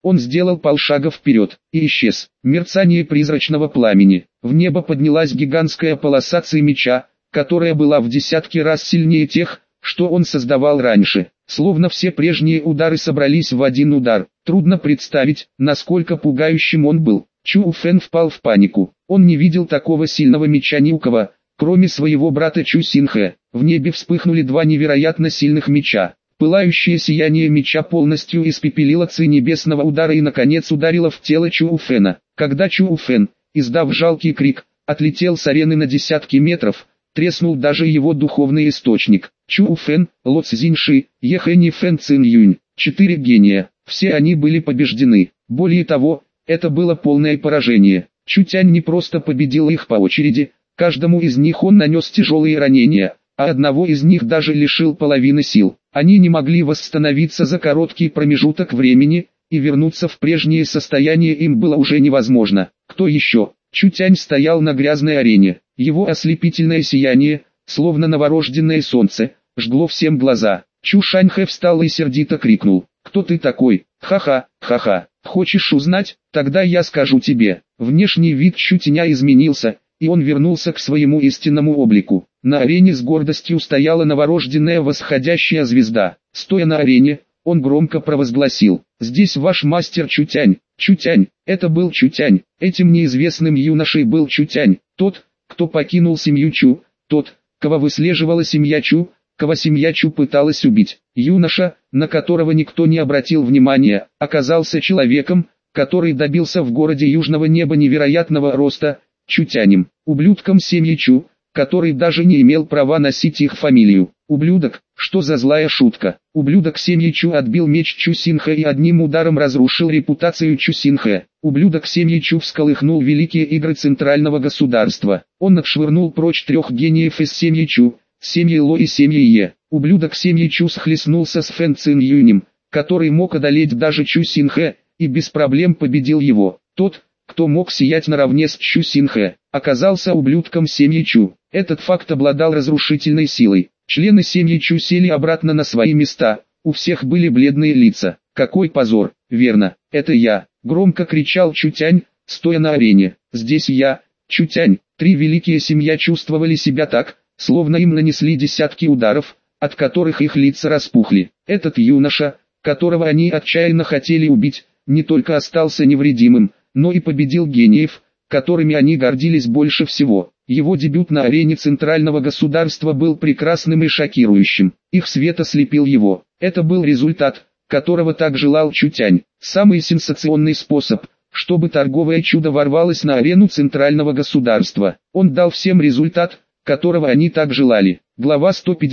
Он сделал полшага вперед и исчез. Мерцание призрачного пламени. В небо поднялась гигантская полоса ци меча, которая была в десятки раз сильнее тех, что он создавал раньше. Словно все прежние удары собрались в один удар. Трудно представить, насколько пугающим он был. Чу Фэн впал в панику. Он не видел такого сильного меча ни у кого, кроме своего брата Чу Синхэ. В небе вспыхнули два невероятно сильных меча. Пылающее сияние меча полностью испепелило ци небесного удара и наконец ударило в тело Чу Фэна. Когда Чу Фэн, издав жалкий крик, отлетел с арены на десятки метров, треснул даже его духовный источник. Чу Фэн, Ло Цзиньши, Ехэнь и Фэн Цин Юнь, 4 гения, все они были побеждены. Более того, это было полное поражение. Чу Тянь не просто победил их по очереди, каждому из них он нанес тяжелые ранения, а одного из них даже лишил половины сил. Они не могли восстановиться за короткий промежуток времени, и вернуться в прежнее состояние им было уже невозможно. Кто еще? Чу Тянь стоял на грязной арене. Его ослепительное сияние, словно новорожденное солнце, жгло всем глаза. Чу Шаньхэ встал и сердито крикнул: «Кто ты такой? Ха-ха, ха-ха. Хочешь узнать? Тогда я скажу тебе». Внешний вид Чу Тяня изменился, и он вернулся к своему истинному облику. На арене с гордостью стояла новорожденная восходящая звезда. Стоя на арене, он громко провозгласил: «Здесь ваш мастер Чу Тянь». Чу Тянь, это был Чу Тянь. Этим неизвестным юношей был Чу Тянь, тот, кто покинул семью Чу, тот, кого выслеживала семья Чу, кого семья Чу пыталась убить. Юноша, на которого никто не обратил внимания, оказался человеком, который добился в городе Южного Неба невероятного роста, Чу Тянем, ублюдком семьи Чу, который даже не имел права носить их фамилию. Ублюдок, что за злая шутка. Ублюдок семьи Чу отбил меч Чу Синхэ и одним ударом разрушил репутацию Чу Синхэ. Ублюдок семьи Чу всколыхнул великие игры центрального государства. Он отшвырнул прочь 3 гениев из семьи Чу, семьи Ло и семьи Е. Ублюдок семьи Чу схлестнулся с Фэн Цин Юнем, который мог одолеть даже Чу Синхэ, и без проблем победил его. Тот, кто мог сиять наравне с Чу Синхэ, оказался ублюдком семьи Чу. Этот факт обладал разрушительной силой. Члены семьи Чу сели обратно на свои места, у всех были бледные лица. «Какой позор! Верно, это я!» — громко кричал Чу Тянь, стоя на арене. «Здесь я, Чу Тянь». 3 великие семья чувствовали себя так, словно им нанесли десятки ударов, от которых их лица распухли. Этот юноша, которого они отчаянно хотели убить, не только остался невредимым, но и победил гениев, которыми они гордились больше всего. Его дебют на арене центрального государства был прекрасным и шокирующим. Их свет ослепил его. Это был результат, которого так желал Чу Тянь. Самый сенсационный способ, чтобы торговое чудо ворвалось на арену центрального государства. Он дал всем результат, которого они так желали. Глава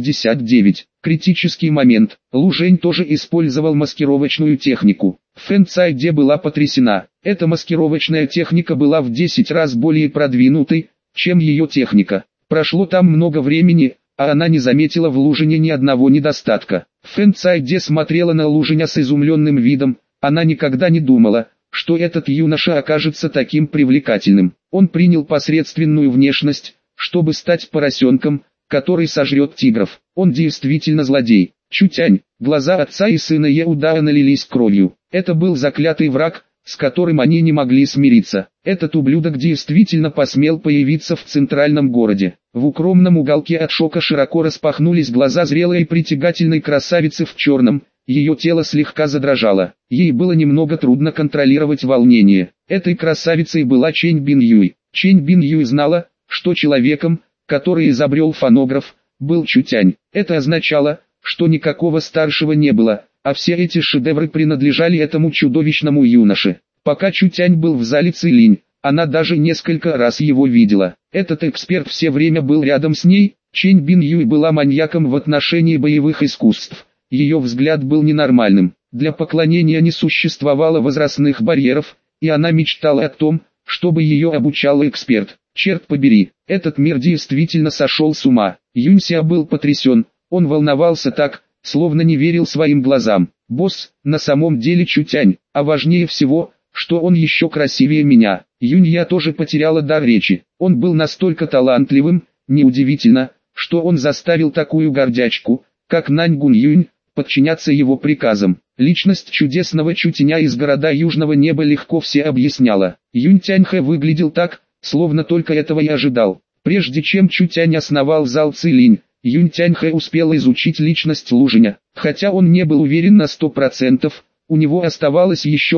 159. Критический момент. Лу Жень тоже использовал маскировочную технику. Фэн Цайде была потрясена. Эта маскировочная техника была в 10 раз более продвинутой, чем ее техника. Прошло там много времени, а она не заметила в Лужине ни одного недостатка. Фэн Цайде смотрела на Лужиня с изумленным видом. Она никогда не думала, что этот юноша окажется таким привлекательным. Он принял посредственную внешность, чтобы стать поросенком, который сожрет тигров. Он действительно злодей. Чу Тянь, глаза отца и сына Еудая налились кровью. Это был заклятый враг, с которым они не могли смириться. Этот ублюдок действительно посмел появиться в центральном городе. В укромном уголке от шока широко распахнулись глаза зрелой и притягательной красавицы в черном. Ее тело слегка задрожало. Ей было немного трудно контролировать волнение. Этой красавицей была Чэнь Бин Юй. Чэнь Бин Юй знала, что человеком, который изобрел фонограф, был Чу Тянь. Это означало, что никакого старшего не было, а все эти шедевры принадлежали этому чудовищному юноше. Пока Чу Тянь был в зале Цилинь, она даже несколько раз его видела. Этот эксперт все время был рядом с ней. Чэнь Бин Юй была маньяком в отношении боевых искусств. Ее взгляд был ненормальным. Для поклонения не существовало возрастных барьеров, и она мечтала о том, чтобы ее обучал эксперт. Черт побери, этот мир действительно сошел с ума. Юнься был потрясен, он волновался так, словно не верил своим глазам. «Босс, на самом деле Чу Тянь, а важнее всего, что он еще красивее меня». Юнья тоже потеряла дар речи. Он был настолько талантливым, неудивительно, что он заставил такую гордячку, как Нань Гун Юнь, подчиняться его приказам. Личность чудесного Чутяня из города Южного Неба легко все объясняла. Юнь Тяньхэ выглядел так, словно только этого и ожидал. Прежде чем Чутянь основал зал Цилинь, Юнь Тяньхэ успел изучить личность Лужиня. Хотя он не был уверен на 100%, у него оставалось еще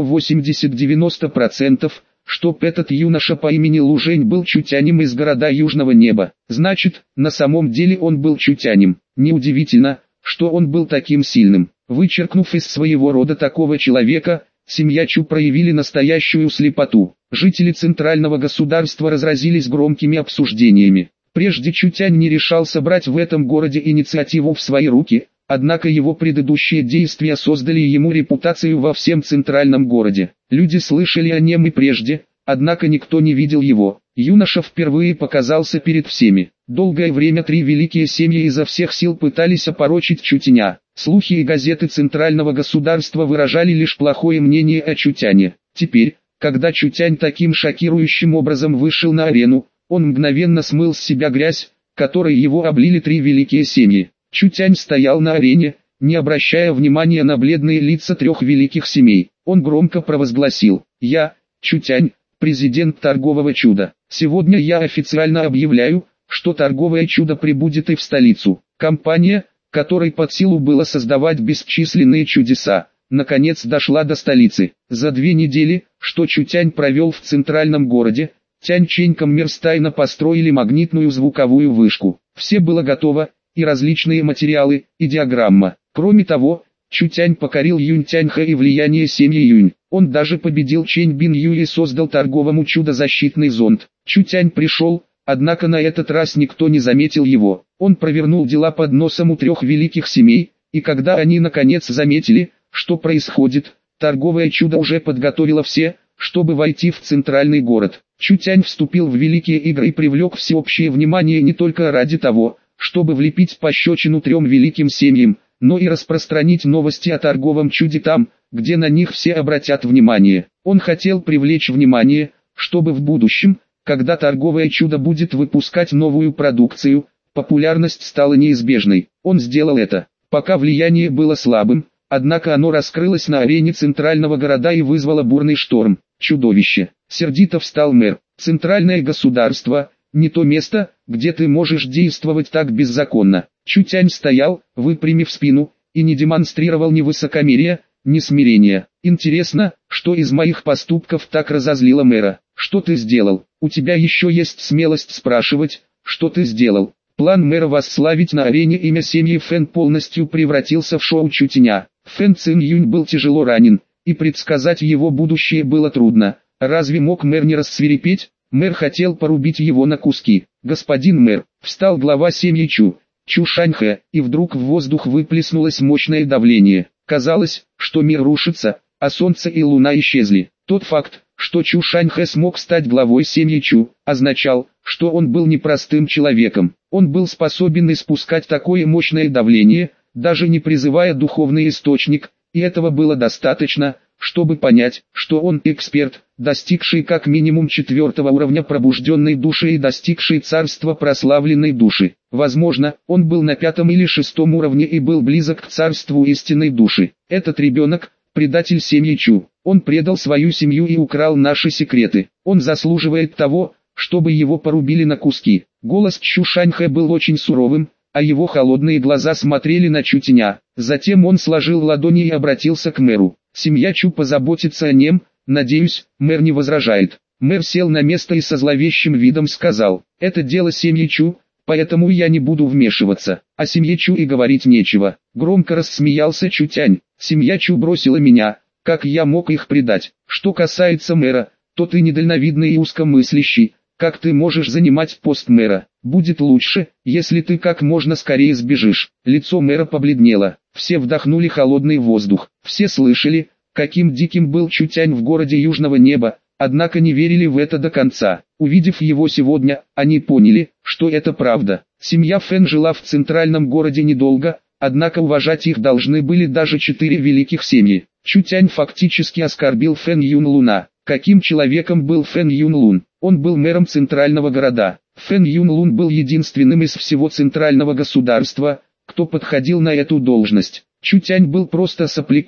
80-90%, чтоб этот юноша по имени Лужень был Чутянем из города Южного Неба. Значит, на самом деле он был Чутянем. Неудивительно, что он был таким сильным. Вычеркнув из своего рода такого человека, семья Чу проявили настоящую слепоту. Жители центрального государства разразились громкими обсуждениями. Прежде Чутянь не решался брать в этом городе инициативу в свои руки, однако его предыдущие действия создали ему репутацию во всем центральном городе. Люди слышали о нем и прежде, однако никто не видел его. Юноша впервые показался перед всеми. Долгое время три великие семьи изо всех сил пытались опорочить Чутяня. Слухи и газеты центрального государства выражали лишь плохое мнение о Чутяне. Теперь, когда Чутянь таким шокирующим образом вышел на арену, он мгновенно смыл с себя грязь, которой его облили три великие семьи. Чутянь стоял на арене, не обращая внимания на бледные лица трех великих семей. Он громко провозгласил: «Я, Чутянь, президент торгового чуда. Сегодня я официально объявляю, что торговое чудо прибудет и в столицу». Компания, которой под силу было создавать бесчисленные чудеса, наконец дошла до столицы. За 2 недели, что Чутянь провел в центральном городе, Тяньчэнь Коммерс тайно построили магнитную звуковую вышку. Все было готово, и различные материалы, и диаграмма. Кроме того, Чутянь покорил Юнь Тяньхэ и влияние семьи Юнь. Он даже победил Чэнь Бин Юй и создал торговому чудо-защитный зонд. Чутянь пришел, однако на этот раз никто не заметил его. Он провернул дела под носом у 3 великих семей, и когда они наконец заметили, что происходит, торговое чудо уже подготовило все, чтобы войти в центральный город. Чутянь вступил в великие игры и привлек всеобщее внимание не только ради того, чтобы влепить пощечину 3 великим семьям, но и распространить новости о торговом чуде там, где на них все обратят внимание. Он хотел привлечь внимание, чтобы в будущем, когда торговое чудо будет выпускать новую продукцию, популярность стала неизбежной. Он сделал это, пока влияние было слабым, однако оно раскрылось на арене центрального города и вызвало бурный шторм. Чудовище! Сердито встал мэр. Центральное государство — не то место, где ты можешь действовать так беззаконно. Чутянь стоял, выпрямив спину, и не демонстрировал ни высокомерия, ни смирения. Интересно, что из моих поступков так разозлило мэра? Что ты сделал? У тебя еще есть смелость спрашивать, что ты сделал? План мэра восславить на арене имя семьи Фэн полностью превратился в шоу Чутяня. Фэн Цин Юнь был тяжело ранен, и предсказать его будущее было трудно. Разве мог мэр не рассвирепеть? Мэр хотел порубить его на куски. «Господин мэр», встал глава семьи Чу Шаньхэ, и вдруг в воздух выплеснулось мощное давление. Казалось, что мир рушится, а солнце и луна исчезли. Тот факт, что Чу Шаньхэ смог стать главой семьи Чу, означал, что он был непростым человеком. Он был способен испускать такое мощное давление, даже не призывая духовный источник, и этого было достаточно, чтобы понять, что он эксперт, достигший как минимум 4-го уровня пробужденной души и достигший царства прославленной души. Возможно, он был на 5-м или 6-м уровне и был близок к царству истинной души. Этот ребенок – предатель семьи Чу. Он предал свою семью и украл наши секреты. Он заслуживает того, чтобы его порубили на куски. Голос Чу Шаньхэ был очень суровым, а его холодные глаза смотрели на Чутяня. Затем он сложил ладони и обратился к мэру. «Семья Чу позаботится о нем, надеюсь, мэр не возражает». Мэр сел на место и со зловещим видом сказал: «Это дело семьи Чу, поэтому я не буду вмешиваться. О семье Чу и говорить нечего». Громко рассмеялся Чутянь. «Семья Чу бросила меня, как я мог их предать? Что касается мэра, то ты недальновидный и узкомыслящий. Как ты можешь занимать пост мэра? Будет лучше, если ты как можно скорее сбежишь». Лицо мэра побледнело. Все вдохнули холодный воздух. Все слышали, каким диким был Чутянь в городе Южного Неба, однако не верили в это до конца. Увидев его сегодня, они поняли, что это правда. Семья Фэн жила в центральном городе недолго, однако уважать их должны были даже 4 великих семьи. Чутянь фактически оскорбил Фэн Юн Луна. Каким человеком был Фэн Юн Лун? Он был мэром центрального города. Фэн Юн Лун был единственным из всего центрального государства, кто подходил на эту должность. Чутянь был просто сопляком,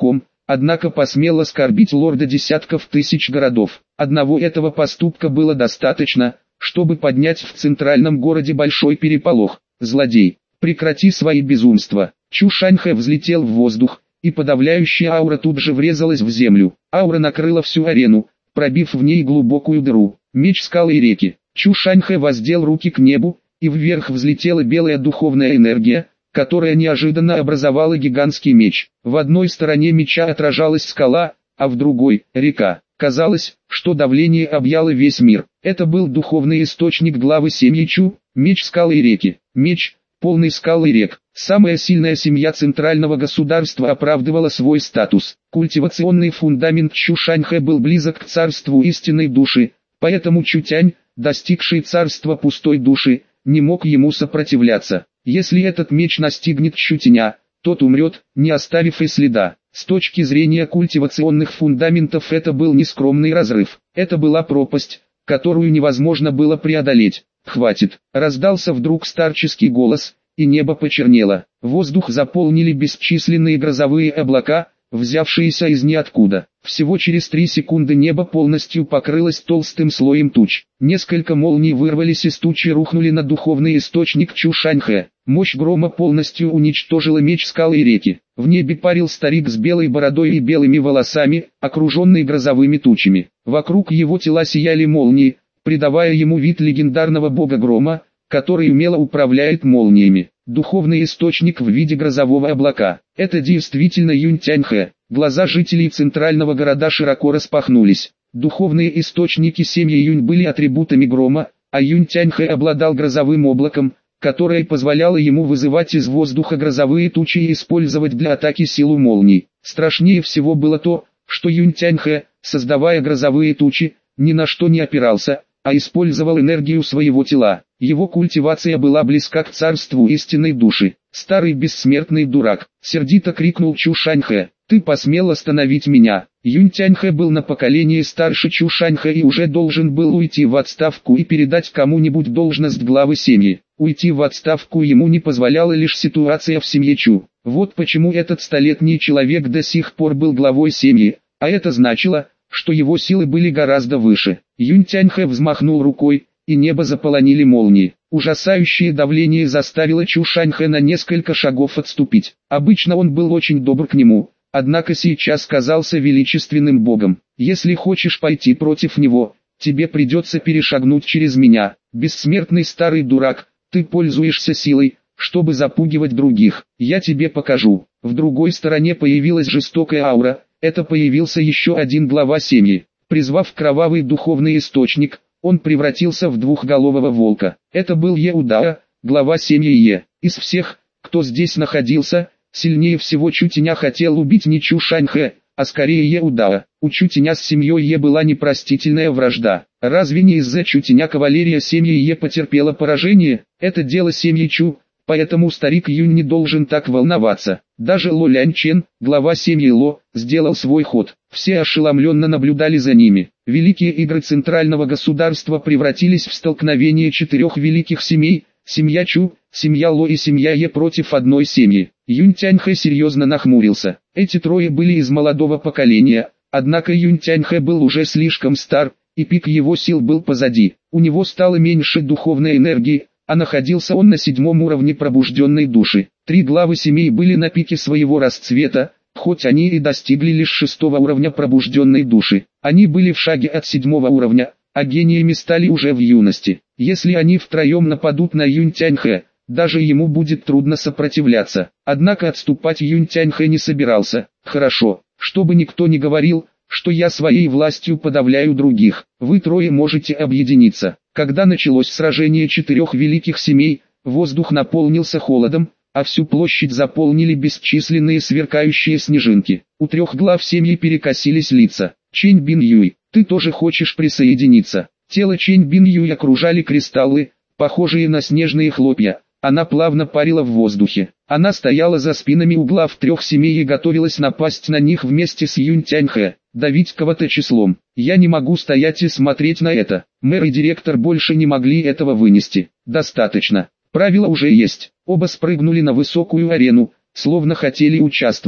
однако посмел оскорбить лорда десятков тысяч городов. Одного этого поступка было достаточно, чтобы поднять в центральном городе большой переполох. «Злодей, прекрати свои безумства!» Чу Шаньхэ взлетел в воздух, и подавляющая аура тут же врезалась в землю. Аура накрыла всю арену, пробив в ней глубокую дыру. Меч скалы и реки. Чу Шаньхэ воздел руки к небу, и вверх взлетела белая духовная энергия, которая неожиданно образовала гигантский меч. В одной стороне меча отражалась скала, а в другой – река. Казалось, что давление объяло весь мир. Это был духовный источник главы семьи Чу, меч скалы и реки. Меч, полный скал и рек. Самая сильная семья центрального государства оправдывала свой статус. Культивационный фундамент Чу Шаньхэ был близок к царству истинной души, поэтому Чутянь, достигший царства пустой души, не мог ему сопротивляться. Если этот меч настигнет Чутяня, тот умрет, не оставив и следа. С точки зрения культивационных фундаментов это был не скромный разрыв. Это была пропасть, которую невозможно было преодолеть. «Хватит!» — раздался вдруг старческий голос, и небо почернело. Воздух заполнили бесчисленные грозовые облака, взявшиеся из ниоткуда. Всего через 3 секунды небо полностью покрылось толстым слоем туч. Несколько молний вырвались из тучи и рухнули на духовный источник Чу Шаньхэ. Мощь грома полностью уничтожила меч скалы и реки. В небе парил старик с белой бородой и белыми волосами, окруженный грозовыми тучами. Вокруг его тела сияли молнии, придавая ему вид легендарного бога грома, который умело управляет молниями. Духовный источник в виде грозового облака. Это действительно Юнь Тяньхэ. Глаза жителей центрального города широко распахнулись. Духовные источники семьи Юнь были атрибутами грома, а Юнь Тяньхэ обладал грозовым облаком, которое позволяло ему вызывать из воздуха грозовые тучи и использовать для атаки силу молний. Страшнее всего было то, что Юнь Тяньхэ, создавая грозовые тучи, ни на что не опирался, а использовал энергию своего тела. Его культивация была близка к царству истинной души. «Старый бессмертный дурак!» — сердито крикнул Чу Шаньхэ. «Ты посмел остановить меня!» Юнь Тяньхэ был на поколение старше Чу Шаньхэ и уже должен был уйти в отставку и передать кому-нибудь должность главы семьи. Уйти в отставку ему не позволяла лишь ситуация в семье Чу. Вот почему этот столетний человек до сих пор был главой семьи, а это значило, что его силы были гораздо выше. Юнь Тяньхэ взмахнул рукой, и небо заполонили молнии. Ужасающее давление заставило Чу Шаньхэ на несколько шагов отступить. Обычно он был очень добр к нему, однако сейчас казался величественным богом. «Если хочешь пойти против него, тебе придется перешагнуть через меня. Бессмертный старый дурак, ты пользуешься силой, чтобы запугивать других. Я тебе покажу». В другой стороне появилась жестокая аура. Это появился еще один глава семьи. Призвав кровавый духовный источник, он превратился в двухголового волка. Это был Еудао, глава семьи Е. Из всех, кто здесь находился, сильнее всего Чутяня хотел убить не Чу Шаньхэ, а скорее Еудао. У Чутяня с семьей Е была непростительная вражда. Разве не из-за Чутяня кавалерия семьи Е потерпела поражение? Это дело семьи Чу, поэтому старик Юнь не должен так волноваться. Даже Ло Ляньчен, глава семьи Ло, сделал свой ход. Все ошеломленно наблюдали за ними. Великие игры центрального государства превратились в столкновение 4 великих семей: семья Чу, семья Ло и семья Е против одной семьи. Юнь Тяньхэ серьезно нахмурился. Эти трое были из молодого поколения, однако Юнь Тяньхэ был уже слишком стар, и пик его сил был позади. У него стало меньше духовной энергии, а находился он на 7-м уровне пробужденной души. 3 главы семей были на пике своего расцвета, хоть они и достигли лишь 6-го уровня пробужденной души. Они были в шаге от 7-го уровня, а гениями стали уже в юности. Если они втроем нападут на Юнь Тяньхэ, даже ему будет трудно сопротивляться. Однако отступать Юнь Тяньхэ не собирался. «Хорошо, чтобы никто не говорил, что я своей властью подавляю других. Вы трое можете объединиться». Когда началось сражение 4 великих семей, воздух наполнился холодом, а всю площадь заполнили бесчисленные сверкающие снежинки. У 3 глав семьи перекосились лица. «Чэнь Бин Юй, ты тоже хочешь присоединиться?» Тело Чэнь Бин Юй окружали кристаллы, похожие на снежные хлопья. Она плавно парила в воздухе. Она стояла за спинами у глав 3 семей и готовилась напасть на них вместе с Юнь Тяньхэ, давить кого-то числом. «Я не могу стоять и смотреть на это». Мэр и директор больше не могли этого вынести. «Достаточно. Правила уже есть». Оба спрыгнули на высокую арену, словно хотели участвовать.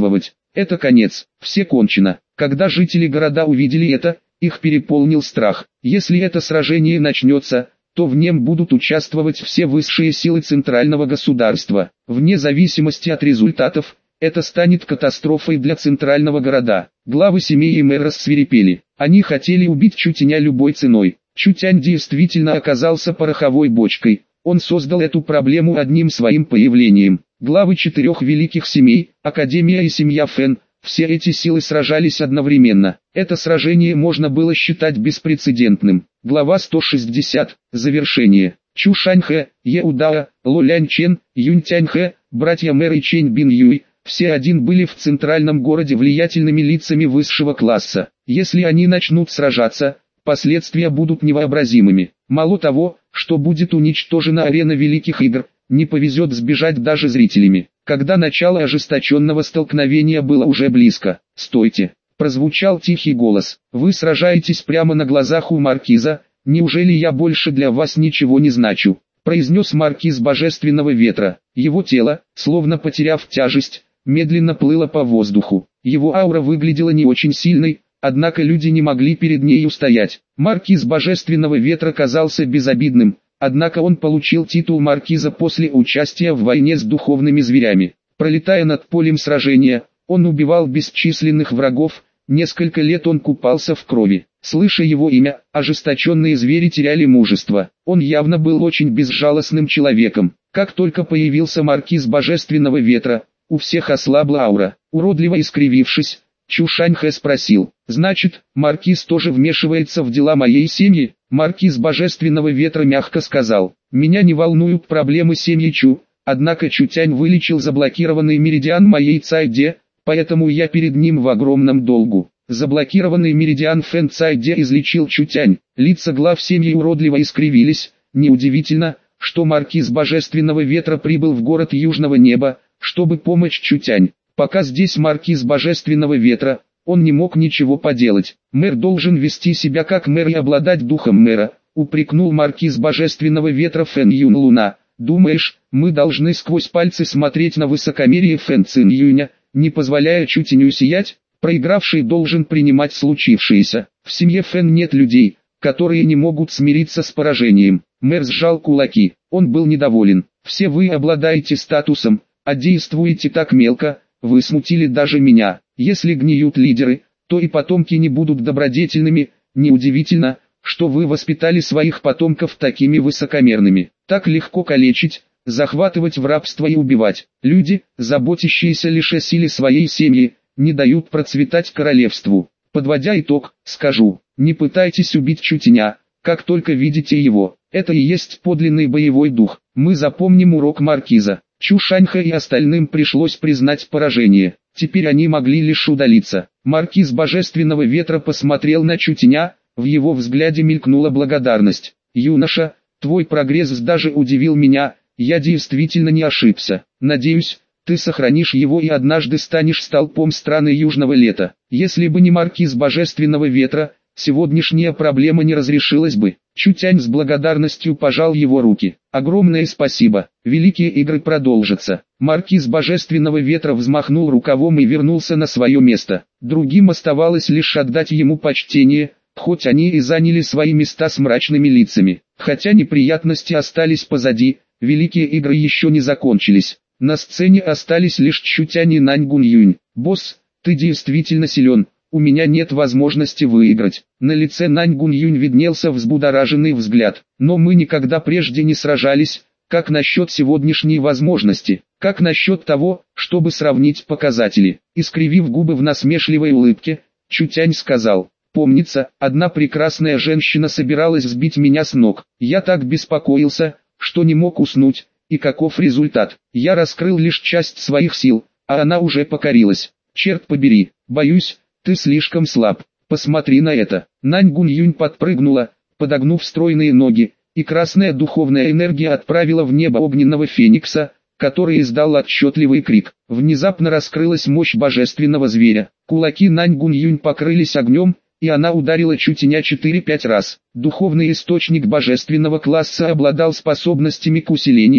Это конец, все кончено. Когда жители города увидели это, их переполнил страх. Если это сражение начнется, то в нем будут участвовать все высшие силы центрального государства. Вне зависимости от результатов, это станет катастрофой для центрального города. Главы семей и мэр рассвирепели. Они хотели убить Чутяня любой ценой. Чутянь действительно оказался пороховой бочкой. Он создал эту проблему одним своим появлением. Главы 4 великих семей, Академия и семья Фэн, все эти силы сражались одновременно. Это сражение можно было считать беспрецедентным. Глава 160. Завершение. Чу Шаньхэ, Е Удао, Ло Лянь Чен, Юнь Тяньхэ, братья Мэр и Чэнь Бин Юй, все один были в центральном городе влиятельными лицами высшего класса. Если они начнут сражаться, последствия будут невообразимыми. Мало того, что будет уничтожена арена великих игр, не повезет сбежать даже зрителями. Когда начало ожесточенного столкновения было уже близко. «Стойте!» – прозвучал тихий голос. «Вы сражаетесь прямо на глазах у маркиза, неужели я больше для вас ничего не значу?» – произнес маркиз Божественного Ветра. Его тело, словно потеряв тяжесть, медленно плыло по воздуху. Его аура выглядела не очень сильной, однако люди не могли перед ней устоять. Маркиз Божественного Ветра казался безобидным, однако он получил титул маркиза после участия в войне с духовными зверями. Пролетая над полем сражения, он убивал бесчисленных врагов, несколько лет он купался в крови. Слыша его имя, ожесточенные звери теряли мужество. Он явно был очень безжалостным человеком. Как только появился маркиз Божественного Ветра, у всех ослабла аура. Уродливо искривившись, Чу Шаньхэ спросил: «Значит, маркиз тоже вмешивается в дела моей семьи?» Маркиз Божественного Ветра мягко сказал: «Меня не волнуют проблемы семьи Чу, однако Чутянь вылечил заблокированный меридиан моей Цайде, поэтому я перед ним в огромном долгу». Заблокированный меридиан Фэн Цайде излечил Чутянь. Лица глав семьи уродливо искривились. Неудивительно, что маркиз Божественного Ветра прибыл в город Южного Неба, чтобы помочь Чутянь. Пока здесь маркиз Божественного Ветра, он не мог ничего поделать. «Мэр должен вести себя как мэр и обладать духом мэра», упрекнул маркиз Божественного Ветра Фэн Юн Луна. «Думаешь, мы должны сквозь пальцы смотреть на высокомерие Фэн Цин Юня, не позволяя Чутяню сиять? Проигравший должен принимать случившееся. В семье Фэн нет людей, которые не могут смириться с поражением». Мэр сжал кулаки. Он был недоволен. «Все вы обладаете статусом, а действуете так мелко. Вы смутили даже меня. Если гниют лидеры, то и потомки не будут добродетельными. Неудивительно, что вы воспитали своих потомков такими высокомерными. Так легко калечить, захватывать в рабство и убивать. Люди, заботящиеся лишь о силе своей семьи, не дают процветать королевству. Подводя итог, скажу, не пытайтесь убить Чутяня, как только видите его. Это и есть подлинный боевой дух. Мы запомним урок маркиза». Чу Шаньхэ и остальным пришлось признать поражение. Теперь они могли лишь удалиться. Маркиз Божественного Ветра посмотрел на Чутяня, в его взгляде мелькнула благодарность. «Юноша, твой прогресс даже удивил меня, я действительно не ошибся. Надеюсь, ты сохранишь его и однажды станешь столпом страны Южного Лета. Если бы не маркиз Божественного Ветра, сегодняшняя проблема не разрешилась бы». Чутянь с благодарностью пожал его руки. «Огромное спасибо, великие игры продолжатся». Маркиз Божественного Ветра взмахнул рукавом и вернулся на свое место. Другим оставалось лишь отдать ему почтение, хоть они и заняли свои места с мрачными лицами. Хотя неприятности остались позади, великие игры еще не закончились. На сцене остались лишь Чутянь и Нань Гунь-Юнь. «Босс, ты действительно силен. У меня нет возможности выиграть». На лице Нань Гунь-Юнь виднелся взбудораженный взгляд. «Но мы никогда прежде не сражались. Как насчет сегодняшней возможности? Как насчет того, чтобы сравнить показатели?» Искривив губы в насмешливой улыбке, Чутянь сказал: «Помнится, одна прекрасная женщина собиралась сбить меня с ног. Я так беспокоился, что не мог уснуть. И каков результат? Я раскрыл лишь часть своих сил, а она уже покорилась. Черт побери, боюсь, ты слишком слаб. Посмотри на это». Нань Гунь-Юнь подпрыгнула, подогнув стройные ноги, и красная духовная энергия отправила в небо огненного феникса, который издал отчетливый крик. Внезапно раскрылась мощь божественного зверя. Кулаки Нань Гунь-Юнь покрылись огнем, и она ударила Чутяня 4-5 раз. Духовный источник божественного класса обладал способностями к усилению,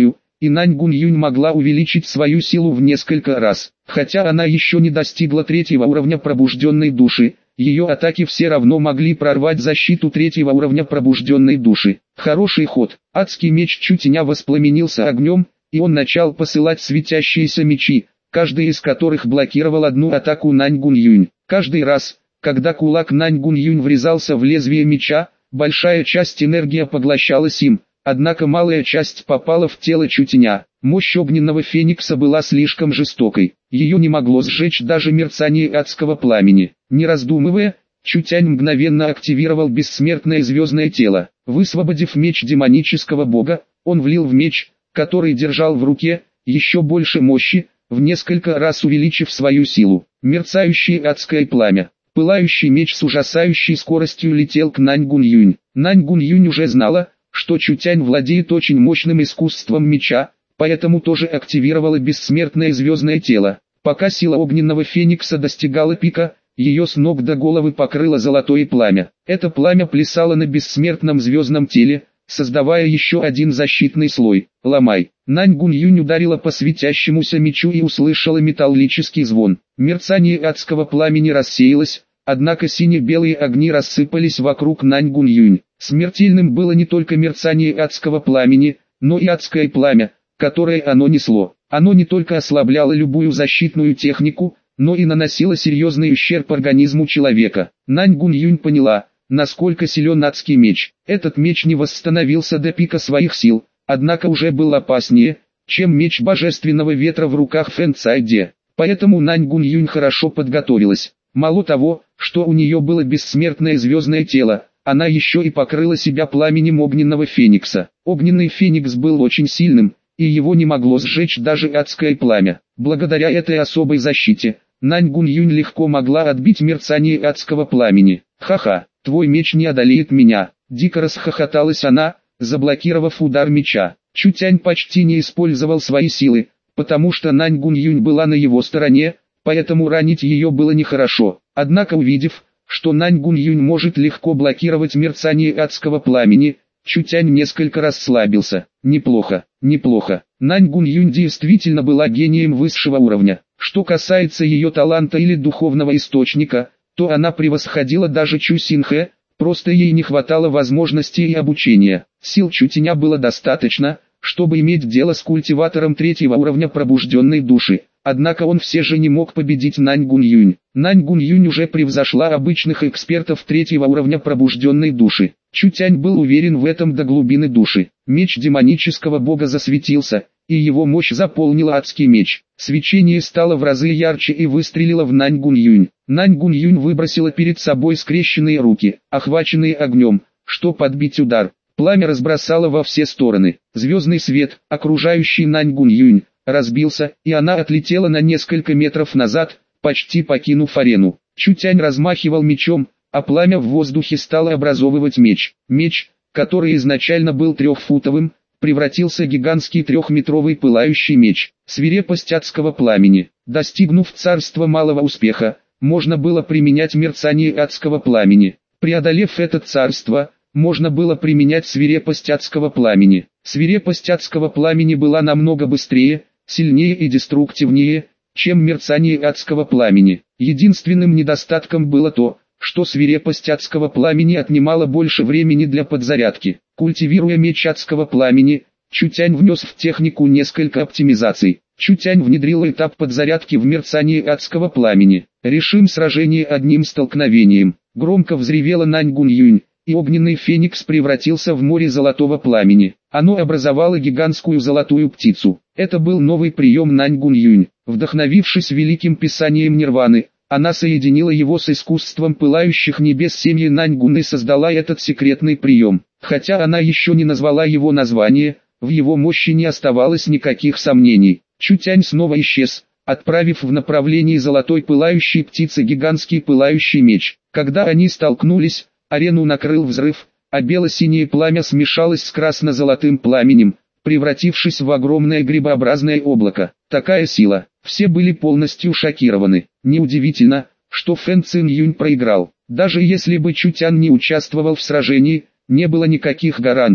и Нань Гунь-Юнь могла увеличить свою силу в несколько раз. Хотя она еще не достигла третьего уровня пробужденной души, ее атаки все равно могли прорвать защиту третьего уровня пробужденной души. Хороший ход. Адский меч Чутиня воспламенился огнем, и он начал посылать светящиеся мечи, каждый из которых блокировал одну атаку Нань Гунь-Юнь. Каждый раз, когда кулак Нань Гунь-Юнь врезался в лезвие меча, большая часть энергии поглощалась им, однако малая часть попала в тело Чутиня. Мощь огненного феникса была слишком жестокой, ее не могло сжечь даже мерцание адского пламени. Не раздумывая, Чутянь мгновенно активировал бессмертное звездное тело. Высвободив меч демонического бога, он влил в меч, который держал в руке, еще больше мощи, в несколько раз увеличив свою силу. Мерцающее адское пламя. Пылающий меч с ужасающей скоростью летел к Нань Гунь-Юнь. Нань Гунь-Юнь уже знала, что Чутянь владеет очень мощным искусством меча, поэтому тоже активировала бессмертное звездное тело. Пока сила огненного феникса достигала пика, ее с ног до головы покрыло золотое пламя. Это пламя плясало на бессмертном звездном теле, создавая еще один защитный слой. Ломай. Нань Гунь-Юнь ударила по светящемуся мечу и услышала металлический звон. Мерцание адского пламени рассеялось, однако сине-белые огни рассыпались вокруг Нань Гунь-Юнь. Смертельным было не только мерцание адского пламени, но и адское пламя, которое оно несло. Оно не только ослабляло любую защитную технику, но и наносило серьезный ущерб организму человека. Нань Гунь-Юнь поняла, насколько силен адский меч. Этот меч не восстановился до пика своих сил, однако уже был опаснее, чем меч божественного ветра в руках Фэн Цайде. Поэтому Нань Гунь-Юнь хорошо подготовилась. Мало того, что у нее было бессмертное звездное тело, она еще и покрыла себя пламенем огненного феникса. Огненный феникс был очень сильным, и его не могло сжечь даже адское пламя. Благодаря этой особой защите, Нань Гунь-Юнь легко могла отбить мерцание адского пламени. «Ха-ха, твой меч не одолеет меня!» Дико расхохоталась она, заблокировав удар меча. Чутянь почти не использовал свои силы, потому что Нань Гунь-Юнь была на его стороне, поэтому ранить ее было нехорошо. Однако увидев, что Нань Гунь-Юнь может легко блокировать мерцание адского пламени, Чутянь несколько расслабился. Неплохо, неплохо. Нань Гунь-Юнь действительно была гением высшего уровня. Что касается ее таланта или духовного источника, то она превосходила даже Чу Синхэ, просто ей не хватало возможностей и обучения. Сил Чутяня было достаточно, чтобы иметь дело с культиватором третьего уровня пробужденной души. Однако он все же не мог победить Нань Гунь-Юнь. Нань Гунь-Юнь уже превзошла обычных экспертов третьего уровня пробужденной души. Чутянь был уверен в этом до глубины души. Меч демонического бога засветился, и его мощь заполнила адский меч. Свечение стало в разы ярче и выстрелило в Нань Гунь-Юнь. Нань Гунь-Юнь выбросила перед собой скрещенные руки, охваченные огнем, чтобы отбить удар. Пламя разбросало во все стороны. Звездный свет, окружающий Нань Гунь-Юнь, разбился, и она отлетела на несколько метров назад, почти покинув арену. Чутянь размахивал мечом, а пламя в воздухе стало образовывать меч. Меч, который изначально был трехфутовым, превратился в гигантский трехметровый пылающий меч. Свирепость адского пламени. Достигнув царства малого успеха, можно было применять мерцание адского пламени. Преодолев это царство, можно было применять свирепость адского пламени. Свирепость адского пламени была намного быстрее, сильнее и деструктивнее, чем мерцание адского пламени. Единственным недостатком было то, что свирепость адского пламени отнимала больше времени для подзарядки. Культивируя меч адского пламени, Чутянь внес в технику несколько оптимизаций. Чутянь внедрил этап подзарядки в мерцание адского пламени. Решим сражение одним столкновением. Громко взревела Нань Гунь-Юнь, и огненный феникс превратился в море золотого пламени. Оно образовало гигантскую золотую птицу. Это был новый прием Нань Гунь-Юнь. Вдохновившись великим писанием Нирваны, она соединила его с искусством пылающих небес семьи Нань Гун и создала этот секретный прием. Хотя она еще не назвала его название, в его мощи не оставалось никаких сомнений. Чутянь снова исчез, отправив в направлении золотой пылающей птицы гигантский пылающий меч. Когда они столкнулись, арену накрыл взрыв, а бело-синее пламя смешалось с красно-золотым пламенем, превратившись в огромное грибообразное облако. Такая сила. Все были полностью шокированы. Неудивительно, что Фэн Цинь-Юнь проиграл. Даже если бы Чутянь не участвовал в сражении, не было никаких гарантий,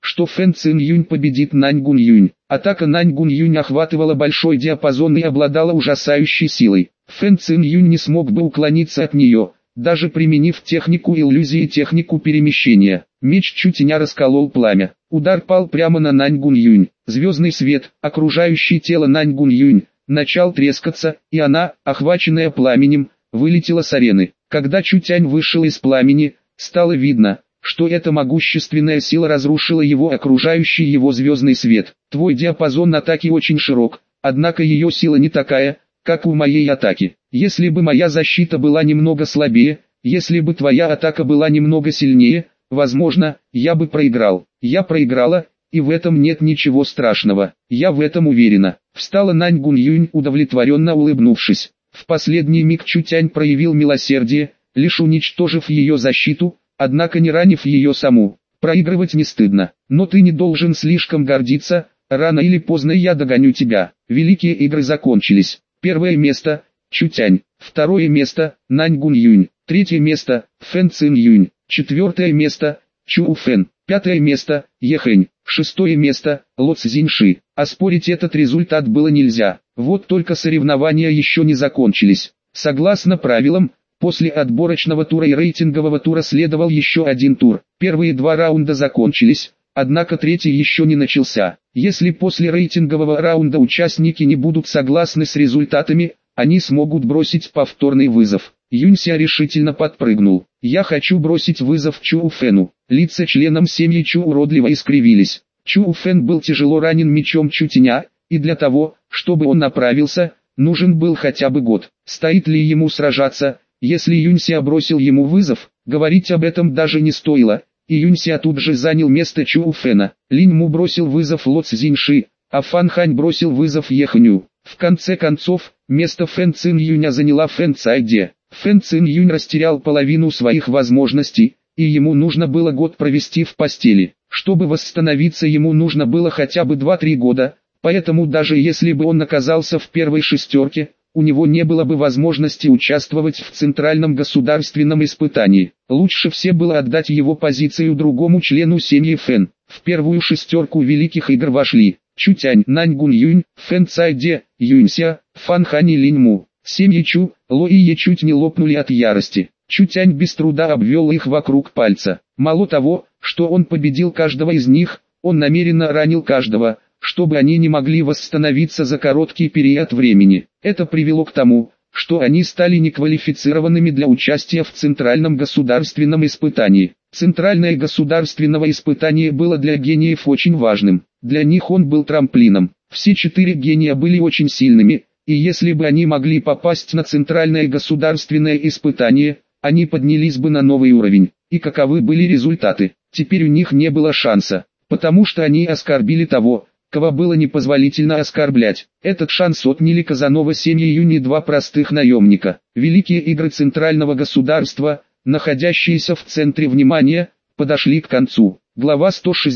что Фэн Цин Юнь победит Нань Гун Юнь. Атака Нань Гун Юнь охватывала большой диапазон и обладала ужасающей силой. Фэн Цин Юнь не смог бы уклониться от нее, даже применив технику иллюзии и технику перемещения. Меч Чутяня расколол пламя. Удар пал прямо на Нань Гун Юнь. Звездный свет, окружающий тело Нань Гун Юнь, начал трескаться, и она, охваченная пламенем, вылетела с арены. Когда Чутянь вышел из пламени, стало видно, что эта могущественная сила разрушила его окружающий его звездный свет. Твой диапазон атаки очень широк, однако ее сила не такая, как у моей атаки. Если бы моя защита была немного слабее, если бы твоя атака была немного сильнее, возможно, я бы проиграл. Я проиграла, и в этом нет ничего страшного. Я в этом уверена. Встала Нань Гун Юнь, удовлетворенно улыбнувшись. В последний миг Чутянь проявил милосердие, лишь уничтожив ее защиту, однако не ранив ее саму. Проигрывать не стыдно, но ты не должен слишком гордиться, рано или поздно я догоню тебя. Великие игры закончились. Первое место – Чутянь, второе место – Нань Гун Юнь, третье место – Фэн Цин Юнь, четвертое место – Чу Фэн, пятое место – Ехэнь, шестое место – Ло Цзиньши. Оспорить этот результат было нельзя, вот только соревнования еще не закончились. Согласно правилам, после отборочного тура и рейтингового тура следовал еще один тур. Первые два раунда закончились, однако третий еще не начался. Если после рейтингового раунда участники не будут согласны с результатами, они смогут бросить повторный вызов. Юнься решительно подпрыгнул. «Я хочу бросить вызов Чу Фэну». Лица членам семьи Чу уродливо искривились. Чу Фэн был тяжело ранен мечом Чутяня, и для того, чтобы он направился, нужен был хотя бы год. Стоит ли ему сражаться, если Юнься бросил ему вызов? Говорить об этом даже не стоило, и Юнься тут же занял место Чу Фэна. Линь Му бросил вызов Ло Цзиньши, а Фан Хань бросил вызов Ехэню. В конце концов, место Фэн Цин Юня заняла Фэн Цайде. Фэн Цин Юнь растерял половину своих возможностей, и ему нужно было год провести в постели. Чтобы восстановиться, ему нужно было хотя бы 2-3 года, поэтому даже если бы он оказался в первой шестерке, у него не было бы возможности участвовать в центральном государственном испытании. Лучше всего было отдать его позицию другому члену семьи Фэн. В первую шестерку великих игр вошли Чутянь, Нань Гун Юнь, Фэн Цайде, Юнься, Фан Хань и Линь Му. Семьи Чу, Ло и Е чуть не лопнули от ярости. Чутянь без труда обвел их вокруг пальца. Мало того, что он победил каждого из них, он намеренно ранил каждого, чтобы они не могли восстановиться за короткий период времени. Это привело к тому, что они стали неквалифицированными для участия в центральном государственном испытании. Центральное государственное испытание было для гениев очень важным. Для них он был трамплином. Все 4 гения были очень сильными, и если бы они могли попасть на центральное государственное испытание, они поднялись бы на новый уровень. И каковы были результаты? Теперь у них не было шанса, потому что они оскорбили того, кого было непозволительно оскорблять. Этот шанс отняли Казанова семьи Юни 2 простых наемника. Великие игры центрального государства, находящиеся в центре внимания, подошли к концу. Глава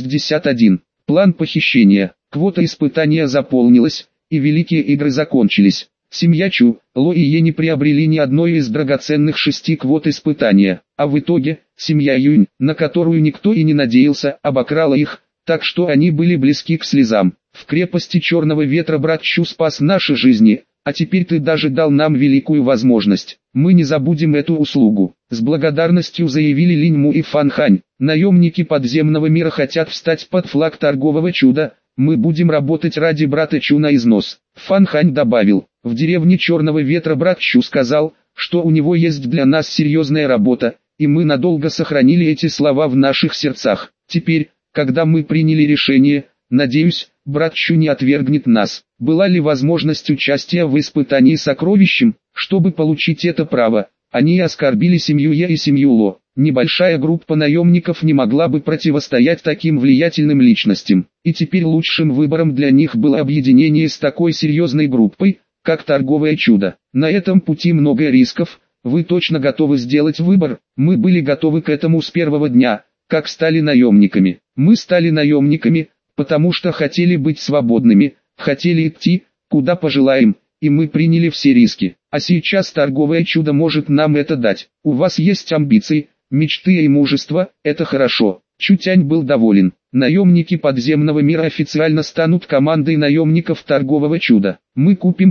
161. План похищения. Квота испытания заполнилась, и великие игры закончились. Семья Чу, Ло и Е не приобрели ни одной из драгоценных 6 квот испытания, а в итоге, семья Юнь, на которую никто и не надеялся, обокрала их, так что они были близки к слезам. В крепости Черного Ветра брат Чу спас наши жизни, а теперь ты даже дал нам великую возможность. Мы не забудем эту услугу. С благодарностью заявили Линь Му и Фан Хань. Наемники подземного мира хотят встать под флаг торгового чуда. Мы будем работать ради брата Чу на износ. Фан Хань добавил, в деревне Черного Ветра брат Чу сказал, что у него есть для нас серьезная работа, и мы надолго сохранили эти слова в наших сердцах. Теперь, когда мы приняли решение, надеюсь, брат Чу не отвергнет нас. Была ли возможность участия в испытании сокровищем? Чтобы получить это право, они оскорбили семью Е и семью Ло. Небольшая группа наемников не могла бы противостоять таким влиятельным личностям, и теперь лучшим выбором для них было объединение с такой серьезной группой, как торговое чудо. На этом пути много рисков, вы точно готовы сделать выбор? Мы были готовы к этому с первого дня, как стали наемниками. Мы стали наемниками, потому что хотели быть свободными, хотели идти, куда пожелаем, и мы приняли все риски. А сейчас торговое чудо может нам это дать. У вас есть амбиции, мечты и мужество, это хорошо. Чутянь был доволен. Наемники подземного мира официально станут командой наемников торгового чуда. Мы купим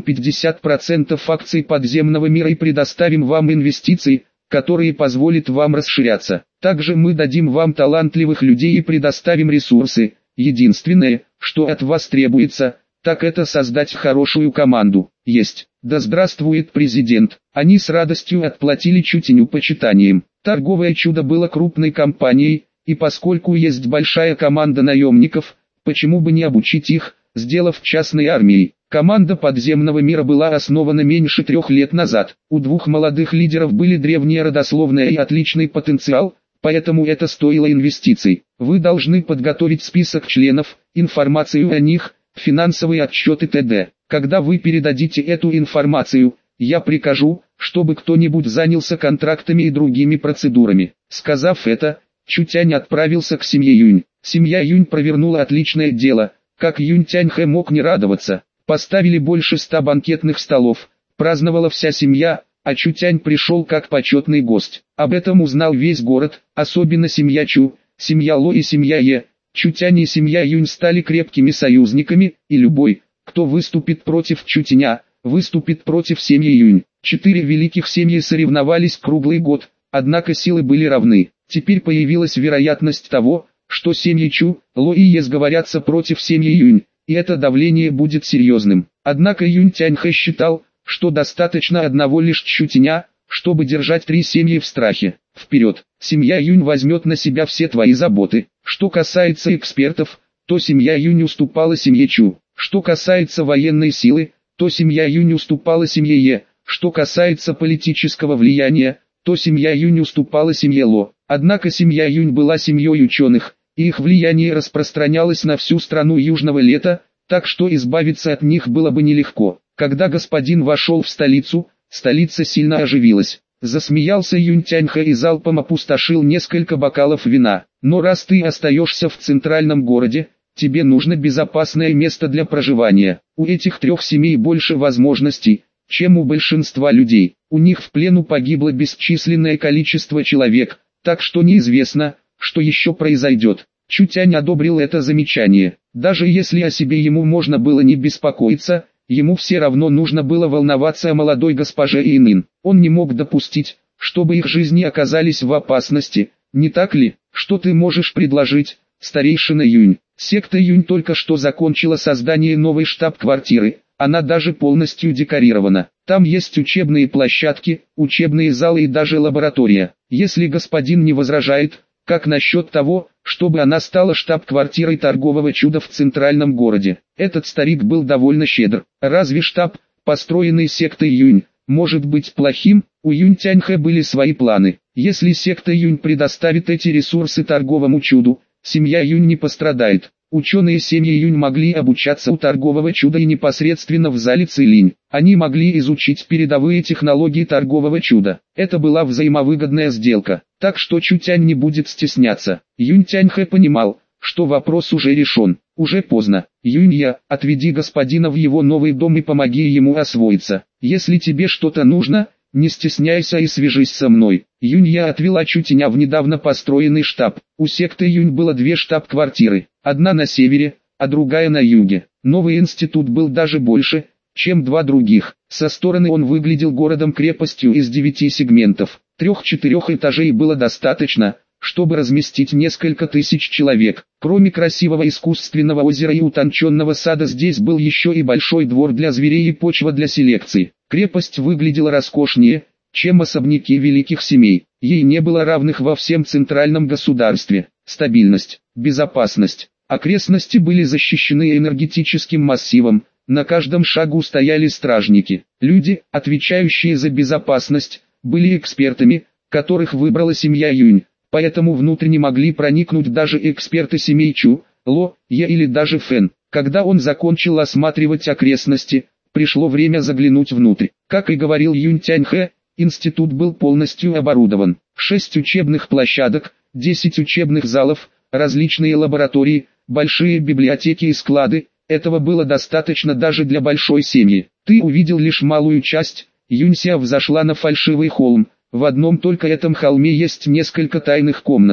50% акций подземного мира и предоставим вам инвестиции, которые позволят вам расширяться. Также мы дадим вам талантливых людей и предоставим ресурсы. Единственное, что от вас требуется, так это создать хорошую команду. Есть. Да здравствует президент. Они с радостью отплатили Чутеню почитанием. Торговое чудо было крупной компанией, и поскольку есть большая команда наемников, почему бы не обучить их, сделав частной армией. Команда подземного мира была основана меньше 3 лет назад. У двух молодых лидеров были древняя родословная и отличный потенциал, поэтому это стоило инвестиций. Вы должны подготовить список членов, информацию о них, финансовые отчеты т.д. Когда вы передадите эту информацию, я прикажу, чтобы кто-нибудь занялся контрактами и другими процедурами. Сказав это, Чутянь отправился к семье Юнь. Семья Юнь провернула отличное дело, как Юнь Тяньхэ мог не радоваться. Поставили больше 100 банкетных столов, праздновала вся семья, а Чутянь пришел как почетный гость. Об этом узнал весь город, особенно семья Чу, семья Ло и семья Е. Чутянь и семья Юнь стали крепкими союзниками, и любой, кто выступит против Чутяня, выступит против семьи Юнь. 4 великих семьи соревновались круглый год, однако силы были равны. Теперь появилась вероятность того, что семьи Чу, Ло и Е сговорятся против семьи Юнь, и это давление будет серьезным. Однако Юнь Тяньхэ считал, что достаточно одного лишь Чутяня, чтобы держать 3 семьи в страхе. Вперед! Семья Юнь возьмет на себя все твои заботы. Что касается экспертов, то семья Юнь уступала семье Чу. Что касается военной силы, то семья Юнь уступала семье Е. Что касается политического влияния, то семья Юнь уступала семье Ло. Однако семья Юнь была семьей ученых, и их влияние распространялось на всю страну Южного Лета, так что избавиться от них было бы нелегко. Когда господин вошел в столицу, столица сильно оживилась. Засмеялся Юнь Тяньхэ и залпом опустошил несколько бокалов вина. Но раз ты остаешься в центральном городе, тебе нужно безопасное место для проживания. У этих 3 семей больше возможностей, чем у большинства людей. У них в плену погибло бесчисленное количество человек, так что неизвестно, что еще произойдет. Чутянь одобрил это замечание. Даже если о себе ему можно было не беспокоиться, ему все равно нужно было волноваться о молодой госпоже Инин. Он не мог допустить, чтобы их жизни оказались в опасности, не так ли? Что ты можешь предложить, старейшина Юнь? Секта Юнь только что закончила создание новой штаб-квартиры, она даже полностью декорирована. Там есть учебные площадки, учебные залы и даже лаборатория. Если господин не возражает, как насчет того, чтобы она стала штаб-квартирой торгового чуда в центральном городе? Этот старик был довольно щедр. Разве штаб, построенный сектой Юнь, может быть плохим? У Юнь Тяньхэ были свои планы. Если секта Юнь предоставит эти ресурсы торговому чуду, семья Юнь не пострадает. Ученые семьи Юнь могли обучаться у торгового чуда и непосредственно в зале Цилинь. Они могли изучить передовые технологии торгового чуда. Это была взаимовыгодная сделка, так что Чутянь не будет стесняться. Юнь Тяньхэ понимал, что вопрос уже решен. Уже поздно. Юнья, отведи господина в его новый дом и помоги ему освоиться. Если тебе что-то нужно, не стесняйся и свяжись со мной. Юнья отвела Чутяня в недавно построенный штаб. У секты Юнь было 2 штаб-квартиры, одна на севере, а другая на юге. Новый институт был даже больше, чем 2 других. Со стороны он выглядел городом-крепостью из 9 сегментов. 3-4 этажей было достаточно, чтобы разместить несколько тысяч человек. Кроме красивого искусственного озера и утонченного сада, здесь был еще и большой двор для зверей и почва для селекции. Крепость выглядела роскошнее, чем особняки великих семей. Ей не было равных во всем центральном государстве. Стабильность, безопасность. Окрестности были защищены энергетическим массивом. На каждом шагу стояли стражники. Люди, отвечающие за безопасность, были экспертами, которых выбрала семья Юнь. Поэтому внутрь не могли проникнуть даже эксперты семей Чу, Ло, Е или даже Фэн. Когда он закончил осматривать окрестности, пришло время заглянуть внутрь. Как и говорил Юнь Тяньхэ, институт был полностью оборудован. 6 учебных площадок, 10 учебных залов, различные лаборатории, большие библиотеки и склады. Этого было достаточно даже для большой семьи. Ты увидел лишь малую часть. Юнься взошла на фальшивый холм. В одном только этом холме есть несколько тайных комнат.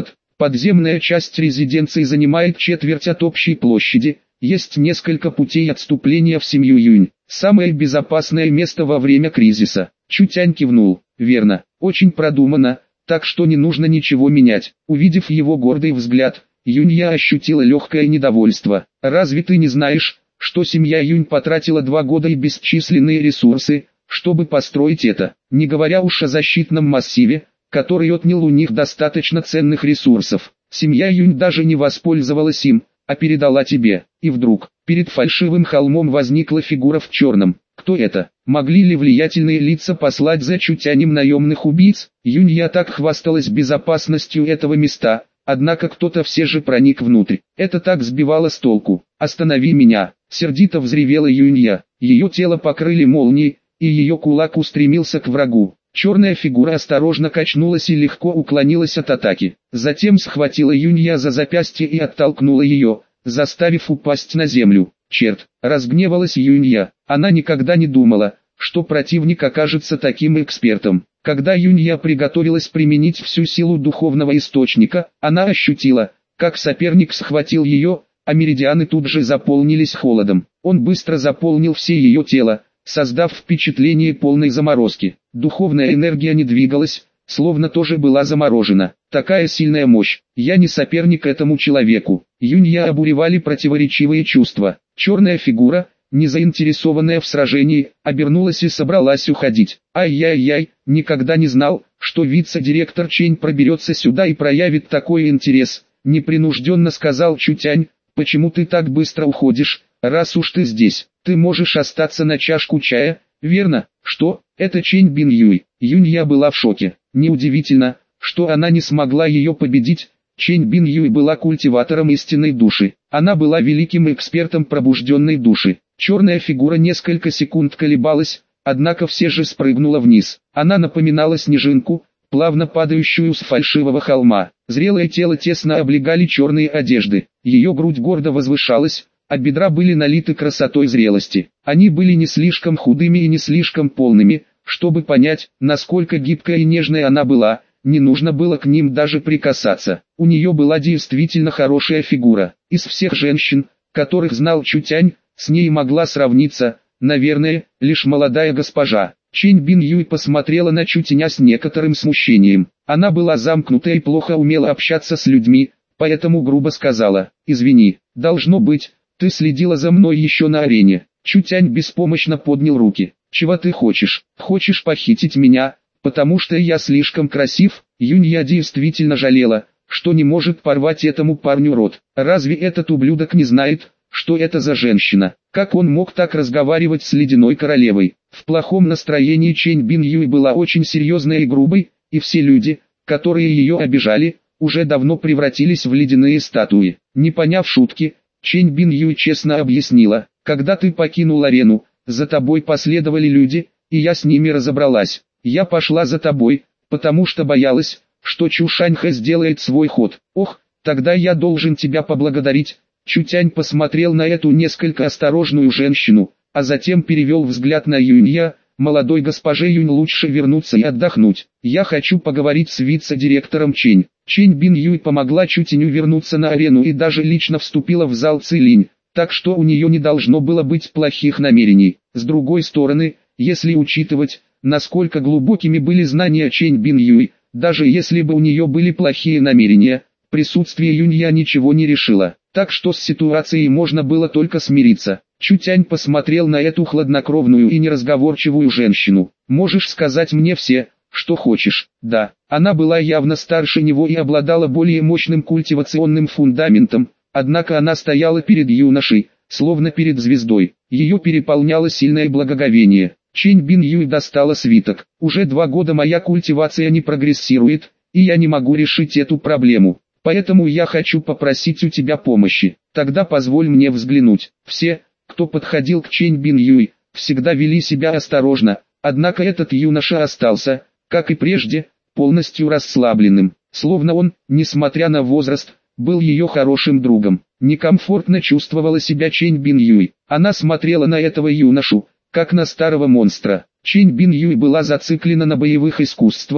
Подземная часть резиденции занимает четверть от общей площади, есть несколько путей отступления в семью Юнь. Самое безопасное место во время кризиса. Чутянь кивнул. Верно, очень продумано, так что не нужно ничего менять. Увидев его гордый взгляд, Юнья ощутила легкое недовольство. Разве ты не знаешь, что семья Юнь потратила 2 года и бесчисленные ресурсы, чтобы построить это, не говоря уж о защитном массиве, который отнял у них достаточно ценных ресурсов. Семья Юнь даже не воспользовалась им, а передала тебе. И вдруг, перед фальшивым холмом возникла фигура в черном. Кто это? Могли ли влиятельные лица послать за Чутянем наемных убийц? Юнья так хвасталась безопасностью этого места, однако кто-то все же проник внутрь. Это так сбивало с толку. «Останови меня!» — сердито взревела Юнья. Ее тело покрыли молнии, и ее кулак устремился к врагу. Черная фигура осторожно качнулась и легко уклонилась от атаки. Затем схватила Юнья за запястье и оттолкнула ее, заставив упасть на землю. Черт, разгневалась Юнья. Она никогда не думала, что противник окажется таким экспертом. Когда Юнья приготовилась применить всю силу духовного источника, она ощутила, как соперник схватил ее, а меридианы тут же заполнились холодом. Он быстро заполнил все ее тело, создав впечатление полной заморозки. Духовная энергия не двигалась, словно тоже была заморожена. Такая сильная мощь. Я не соперник этому человеку. Юнья обуревали противоречивые чувства. Черная фигура, не заинтересованная в сражении, обернулась и собралась уходить. Ай-яй-яй, никогда не знал, что вице-директор Чень проберется сюда и проявит такой интерес. Непринужденно сказал Чутянь, почему ты так быстро уходишь, раз уж ты здесь, ты можешь остаться на чашку чая, верно? Что, это Чень Бин Юй? Юнья была в шоке. Неудивительно, что она не смогла ее победить. Чень Бин Юй была культиватором истинной души. Она была великим экспертом пробужденной души. Черная фигура несколько секунд колебалась, однако все же спрыгнула вниз. Она напоминала снежинку, плавно падающую с фальшивого холма. Зрелое тело тесно облегали черные одежды. Ее грудь гордо возвышалась, а бедра были налиты красотой зрелости. Они были не слишком худыми и не слишком полными, чтобы понять, насколько гибкая и нежная она была. Не нужно было к ним даже прикасаться. У нее была действительно хорошая фигура. Из всех женщин, которых знал Чутянь, с ней могла сравниться, наверное, лишь молодая госпожа. Чень Бин Юй посмотрела на Чутяня с некоторым смущением. Она была замкнута и плохо умела общаться с людьми, поэтому грубо сказала: «Извини, должно быть, ты следила за мной еще на арене». Чутянь беспомощно поднял руки. «Чего ты хочешь? Хочешь похитить меня, потому что я слишком красив?» Юнья действительно жалела, что не может порвать этому парню рот. Разве этот ублюдок не знает, что это за женщина? Как он мог так разговаривать с ледяной королевой? В плохом настроении Чень Бин Юй была очень серьезной и грубой, и все люди, которые ее обижали, уже давно превратились в ледяные статуи. Не поняв шутки, Чень Бин Юй честно объяснила: «Когда ты покинул арену, за тобой последовали люди, и я с ними разобралась. Я пошла за тобой, потому что боялась, что Чушаньха сделает свой ход. Ох, тогда я должен тебя поблагодарить». Чутянь посмотрел на эту несколько осторожную женщину, а затем перевел взгляд на Юнья. «Молодой госпоже Юнь лучше вернуться и отдохнуть. Я хочу поговорить с вице-директором Чень». Чень Бин Юй помогла Чутяню вернуться на арену и даже лично вступила в зал Цилинь, так что у нее не должно было быть плохих намерений. С другой стороны, если учитывать, насколько глубокими были знания Чень Бин Юй, даже если бы у нее были плохие намерения, присутствие Юнья ничего не решило. Так что с ситуацией можно было только смириться. Чутянь посмотрел на эту хладнокровную и неразговорчивую женщину. «Можешь сказать мне все, что хочешь». Да, она была явно старше него и обладала более мощным культивационным фундаментом, однако она стояла перед юношей, словно перед звездой. Ее переполняло сильное благоговение. Чень Бин Юй достала свиток. «Уже 2 года моя культивация не прогрессирует, и я не могу решить эту проблему. Поэтому я хочу попросить у тебя помощи. Тогда позволь мне взглянуть». Все, кто подходил к Чень Бин Юй, всегда вели себя осторожно, однако этот юноша остался, как и прежде, полностью расслабленным, словно он, несмотря на возраст, был ее хорошим другом. Некомфортно чувствовала себя Чень Бин Юй. Она смотрела на этого юношу, как на старого монстра. Чень Бин Юй была зациклена на боевых искусствах,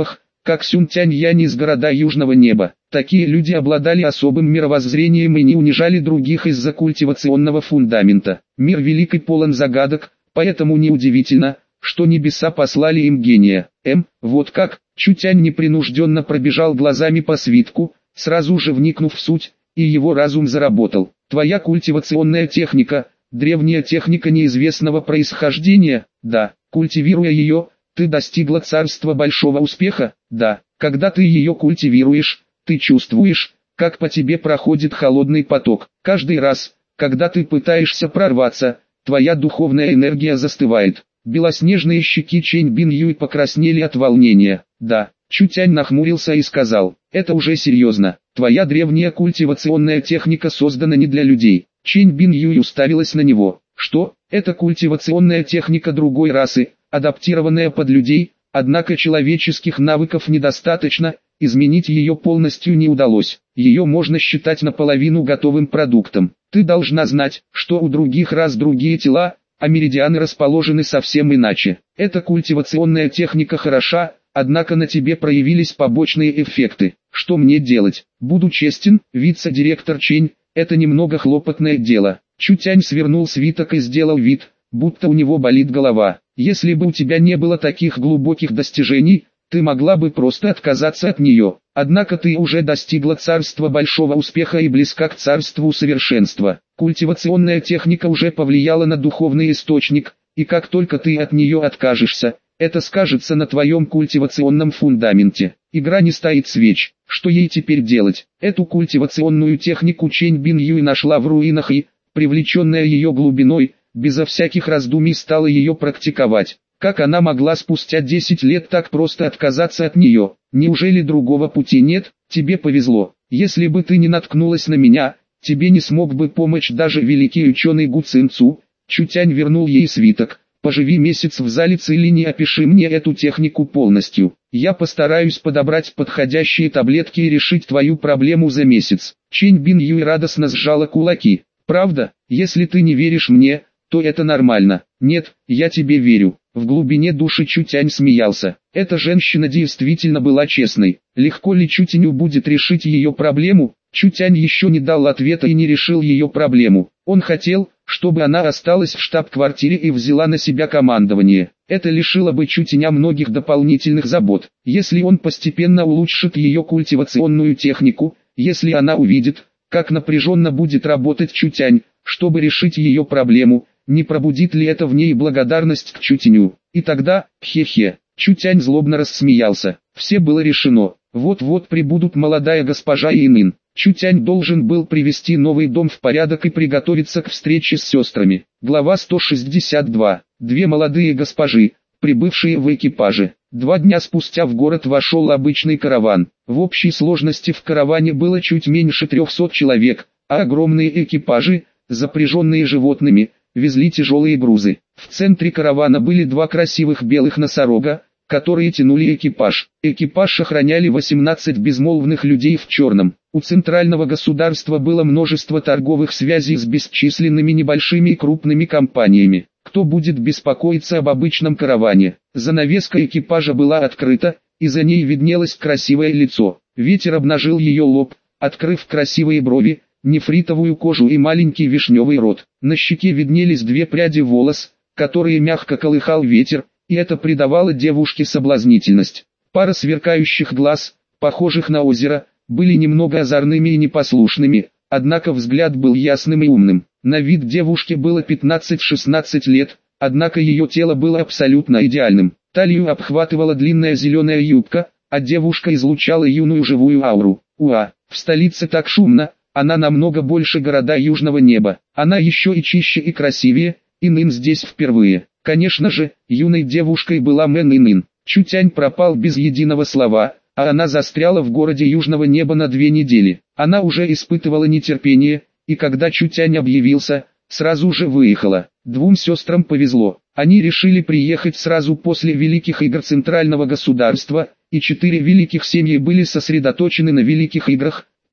как Сюнтянь-Янь из города Южного Неба. Такие люди обладали особым мировоззрением и не унижали других из-за культивационного фундамента. Мир велик и полон загадок, поэтому неудивительно, что небеса послали им гения. Вот как. Чутянь непринужденно пробежал глазами по свитку, сразу же вникнув в суть, и его разум заработал. Твоя культивационная техника, древняя техника неизвестного происхождения, да, культивируя ее, ты достигла царства большого успеха, да, когда ты ее культивируешь, ты чувствуешь, как по тебе проходит холодный поток. Каждый раз, когда ты пытаешься прорваться, твоя духовная энергия застывает. Белоснежные щеки Чэнь Бин Юй покраснели от волнения. Да, Чутянь нахмурился и сказал, это уже серьезно. Твоя древняя культивационная техника создана не для людей. Чэнь Бин Юй уставилась на него. Что? Это культивационная техника другой расы, адаптированная под людей, однако человеческих навыков недостаточно, изменить ее полностью не удалось. Ее можно считать наполовину готовым продуктом. Ты должна знать, что у других рас другие тела, а меридианы расположены совсем иначе. Эта культивационная техника хороша, однако на тебе проявились побочные эффекты. Что мне делать? Буду честен, вице-директор Чэнь, это немного хлопотное дело. Чутянь свернул свиток и сделал вид, будто у него болит голова. Если бы у тебя не было таких глубоких достижений, ты могла бы просто отказаться от нее. Однако ты уже достигла царства большого успеха и близка к царству совершенства. Культивационная техника уже повлияла на духовный источник, и как только ты от нее откажешься, это скажется на твоем культивационном фундаменте. Игра не стоит свеч. Что ей теперь делать? Эту культивационную технику Чэнь Бин Юй нашла в руинах и, привлеченная ее глубиной, безо всяких раздумий стала ее практиковать. Как она могла спустя 10 лет так просто отказаться от нее? Неужели другого пути нет? Тебе повезло. Если бы ты не наткнулась на меня, тебе не смог бы помочь даже великий ученый Гу Цин Цу. Чутянь вернул ей свиток. Поживи месяц в зале Цилинь и опиши мне эту технику полностью. Я постараюсь подобрать подходящие таблетки и решить твою проблему за месяц. Чэнь Бин Юй радостно сжала кулаки. Правда? Если ты не веришь мне, то это нормально. Нет, я тебе верю. В глубине души Чутянь смеялся. Эта женщина действительно была честной. Легко ли Чутяню будет решить ее проблему? Чутянь еще не дал ответа и не решил ее проблему. Он хотел, чтобы она осталась в штаб-квартире и взяла на себя командование. Это лишило бы Чутяня многих дополнительных забот. Если он постепенно улучшит ее культивационную технику, если она увидит, как напряженно будет работать Чутянь, чтобы решить ее проблему, не пробудит ли это в ней благодарность к Чутяню? И тогда, хе-хе, Чутянь злобно рассмеялся. Все было решено. Вот-вот прибудут молодая госпожа и Инын. Чутянь должен был привести новый дом в порядок и приготовиться к встрече с сестрами. Глава 162. Две молодые госпожи, прибывшие в экипаже. 2 дня спустя в город вошел обычный караван. В общей сложности в караване было чуть меньше 300 человек, а огромные экипажи, запряженные животными, везли тяжелые грузы. В центре каравана были 2 красивых белых носорога, которые тянули экипаж. Экипаж охраняли 18 безмолвных людей в черном. У центрального государства было множество торговых связей с бесчисленными небольшими и крупными компаниями. Кто будет беспокоиться об обычном караване? Занавеска экипажа была открыта, и за ней виднелось красивое лицо. Ветер обнажил ее лоб, открыв красивые брови, нефритовую кожу и маленький вишневый рот. На щеке виднелись 2 пряди волос, которые мягко колыхал ветер, и это придавало девушке соблазнительность. Пара сверкающих глаз, похожих на озеро, были немного озорными и непослушными, однако взгляд был ясным и умным. На вид девушке было 15-16 лет, однако ее тело было абсолютно идеальным. Талию обхватывала длинная зеленая юбка, а девушка излучала юную живую ауру. Уа, в столице так шумно, она намного больше города Южного Неба. Она еще и чище и красивее, Инын здесь впервые. Конечно же, юной девушкой была Мэн Инын. Чутянь пропал без единого слова, а она застряла в городе Южного Неба на 2 недели. Она уже испытывала нетерпение, и когда Чутянь объявился, сразу же выехала. 2 сестрам повезло. Они решили приехать сразу после Великих Игр Центрального государства, и 4 великих семьи были сосредоточены на Великих Играх,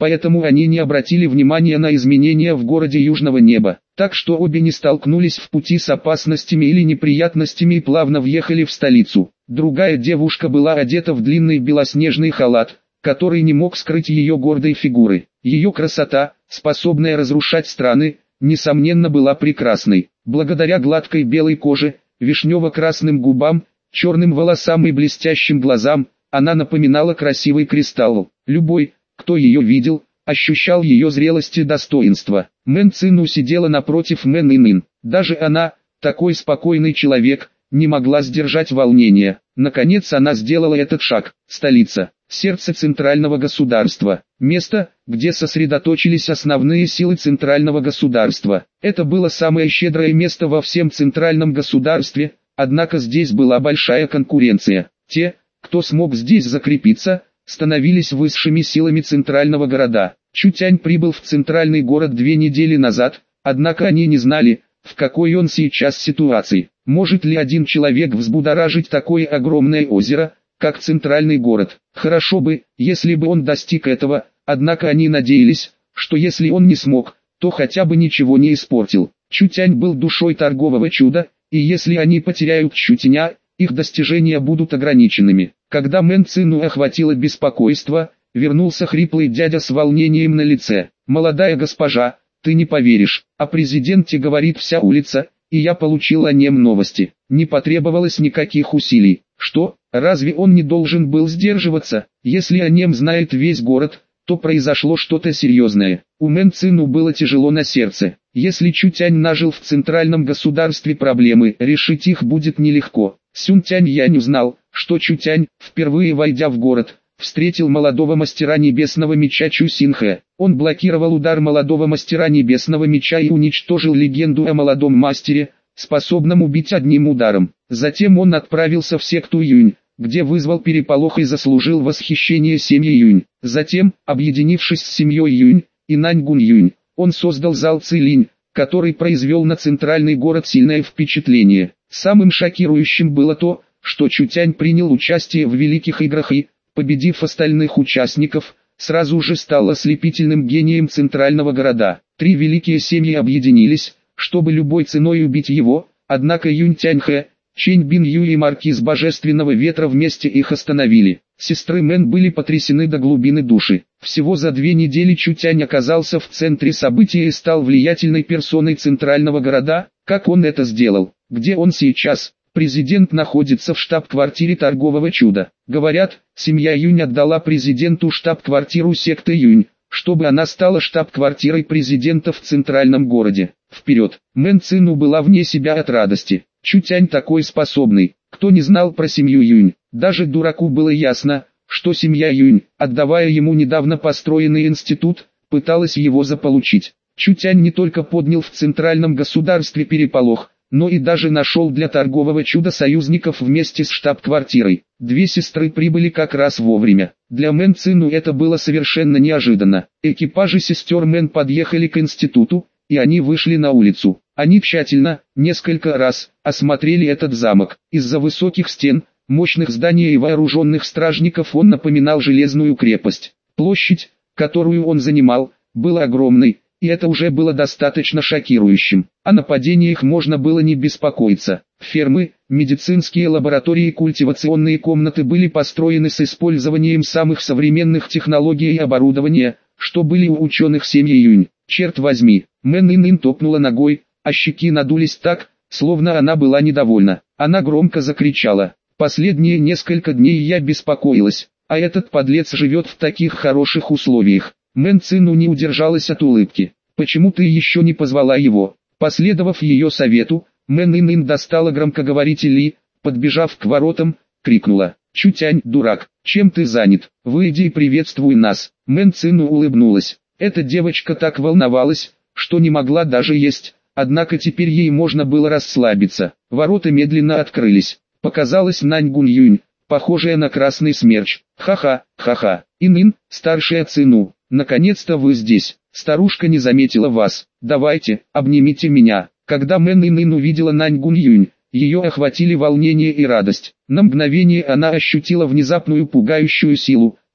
поэтому они не обратили внимания на изменения в городе южного неба, так что обе не столкнулись в пути с опасностями или неприятностями и плавно въехали в столицу. Другая девушка была одета в длинный белоснежный халат, который не мог скрыть ее гордой фигуры. Ее красота, способная разрушать страны, несомненно была прекрасной. Благодаря гладкой белой коже, вишнево-красным губам, черным волосам и блестящим глазам, она напоминала красивый кристалл. Любой, кто ее видел, ощущал ее зрелость и достоинство. Мэн Цину сидела напротив Мэн Инин. Даже она, такой спокойный человек, не могла сдержать волнения. Наконец она сделала этот шаг. Столица, сердце центрального государства, место, где сосредоточились основные силы центрального государства. Это было самое щедрое место во всем центральном государстве, однако здесь была большая конкуренция. Те, кто смог здесь закрепиться, становились высшими силами центрального города. Чутянь прибыл в центральный город 2 недели назад, однако они не знали, в какой он сейчас ситуации. Может ли один человек взбудоражить такое огромное озеро, как центральный город? Хорошо бы, если бы он достиг этого, однако они надеялись, что если он не смог, то хотя бы ничего не испортил. Чутянь был душой торгового чуда, и если они потеряют Чутяня, их достижения будут ограниченными. Когда Мэн Цину охватило беспокойство, вернулся хриплый дядя с волнением на лице. «Молодая госпожа, ты не поверишь, о президенте говорит вся улица, и я получил о нем новости. Не потребовалось никаких усилий. Что, разве он не должен был сдерживаться? Если о нем знает весь город, то произошло что-то серьезное». У Мэн Цину было тяжело на сердце. Если Чутянь нажил в центральном государстве проблемы, решить их будет нелегко. Сюн Тянь Янь узнал, что Чутянь, впервые войдя в город, встретил молодого мастера небесного меча Чу Синхэ. Он блокировал удар молодого мастера небесного меча и уничтожил легенду о молодом мастере, способном убить одним ударом. Затем он отправился в секту Юнь, где вызвал переполох и заслужил восхищение семьи Юнь. Затем, объединившись с семьей Юнь и Наньгун Юнь, он создал зал Цилинь, который произвел на центральный город сильное впечатление. Самым шокирующим было то, что Чутянь принял участие в великих играх и, победив остальных участников, сразу же стал ослепительным гением центрального города. 3 великие семьи объединились, чтобы любой ценой убить его, однако Юнь Тяньхэ, Чэнь Бин Ю и Маркиз Божественного Ветра вместе их остановили. Сестры Мэн были потрясены до глубины души. Всего за 2 недели Чутянь оказался в центре событий и стал влиятельной персоной центрального города. Как он это сделал? Где он сейчас? Президент находится в штаб-квартире торгового чуда. Говорят, семья Юнь отдала президенту штаб-квартиру секты Юнь, чтобы она стала штаб-квартирой президента в центральном городе. Вперед! Мэн Цину была вне себя от радости. Чутянь такой способный. Кто не знал про семью Юнь? Даже дураку было ясно, что семья Юнь, отдавая ему недавно построенный институт, пыталась его заполучить. Чутянь не только поднял в центральном государстве переполох, но и даже нашел для торгового чуда союзников вместе с штаб-квартирой. 2 сестры прибыли как раз вовремя. Для Мэн Цину это было совершенно неожиданно. Экипажи сестер Мэн подъехали к институту, и они вышли на улицу. Они тщательно, несколько раз, осмотрели этот замок. Из-за высоких стен, мощных зданий и вооруженных стражников он напоминал железную крепость. Площадь, которую он занимал, была огромной, и это уже было достаточно шокирующим. О нападениях можно было не беспокоиться. Фермы, медицинские лаборатории и культивационные комнаты были построены с использованием самых современных технологий и оборудования, что были у ученых семьи Юнь. Черт возьми, Мэн Инин топнула ногой, а щеки надулись так, словно она была недовольна. Она громко закричала: «Последние несколько дней я беспокоилась, а этот подлец живет в таких хороших условиях». Мэн Цину не удержалась от улыбки. «Почему ты еще не позвала его?» Последовав ее совету, Мэн Инин достала громкоговоритель и, подбежав к воротам, крикнула: «Чутянь, дурак, чем ты занят? Выйди и приветствуй нас». Мэн Цину улыбнулась. Эта девочка так волновалась, что не могла даже есть, однако теперь ей можно было расслабиться. Ворота медленно открылись. Показалась Наньгун Юнь, похожая на красный смерч. «Ха-ха, ха-ха, Инин, старшая Цину, наконец-то вы здесь. Старушка не заметила вас. Давайте, обнимите меня». Когда Мэн Инин увидела Наньгун Юнь, ее охватили волнение и радость. На мгновение она ощутила внезапную пугающую силу,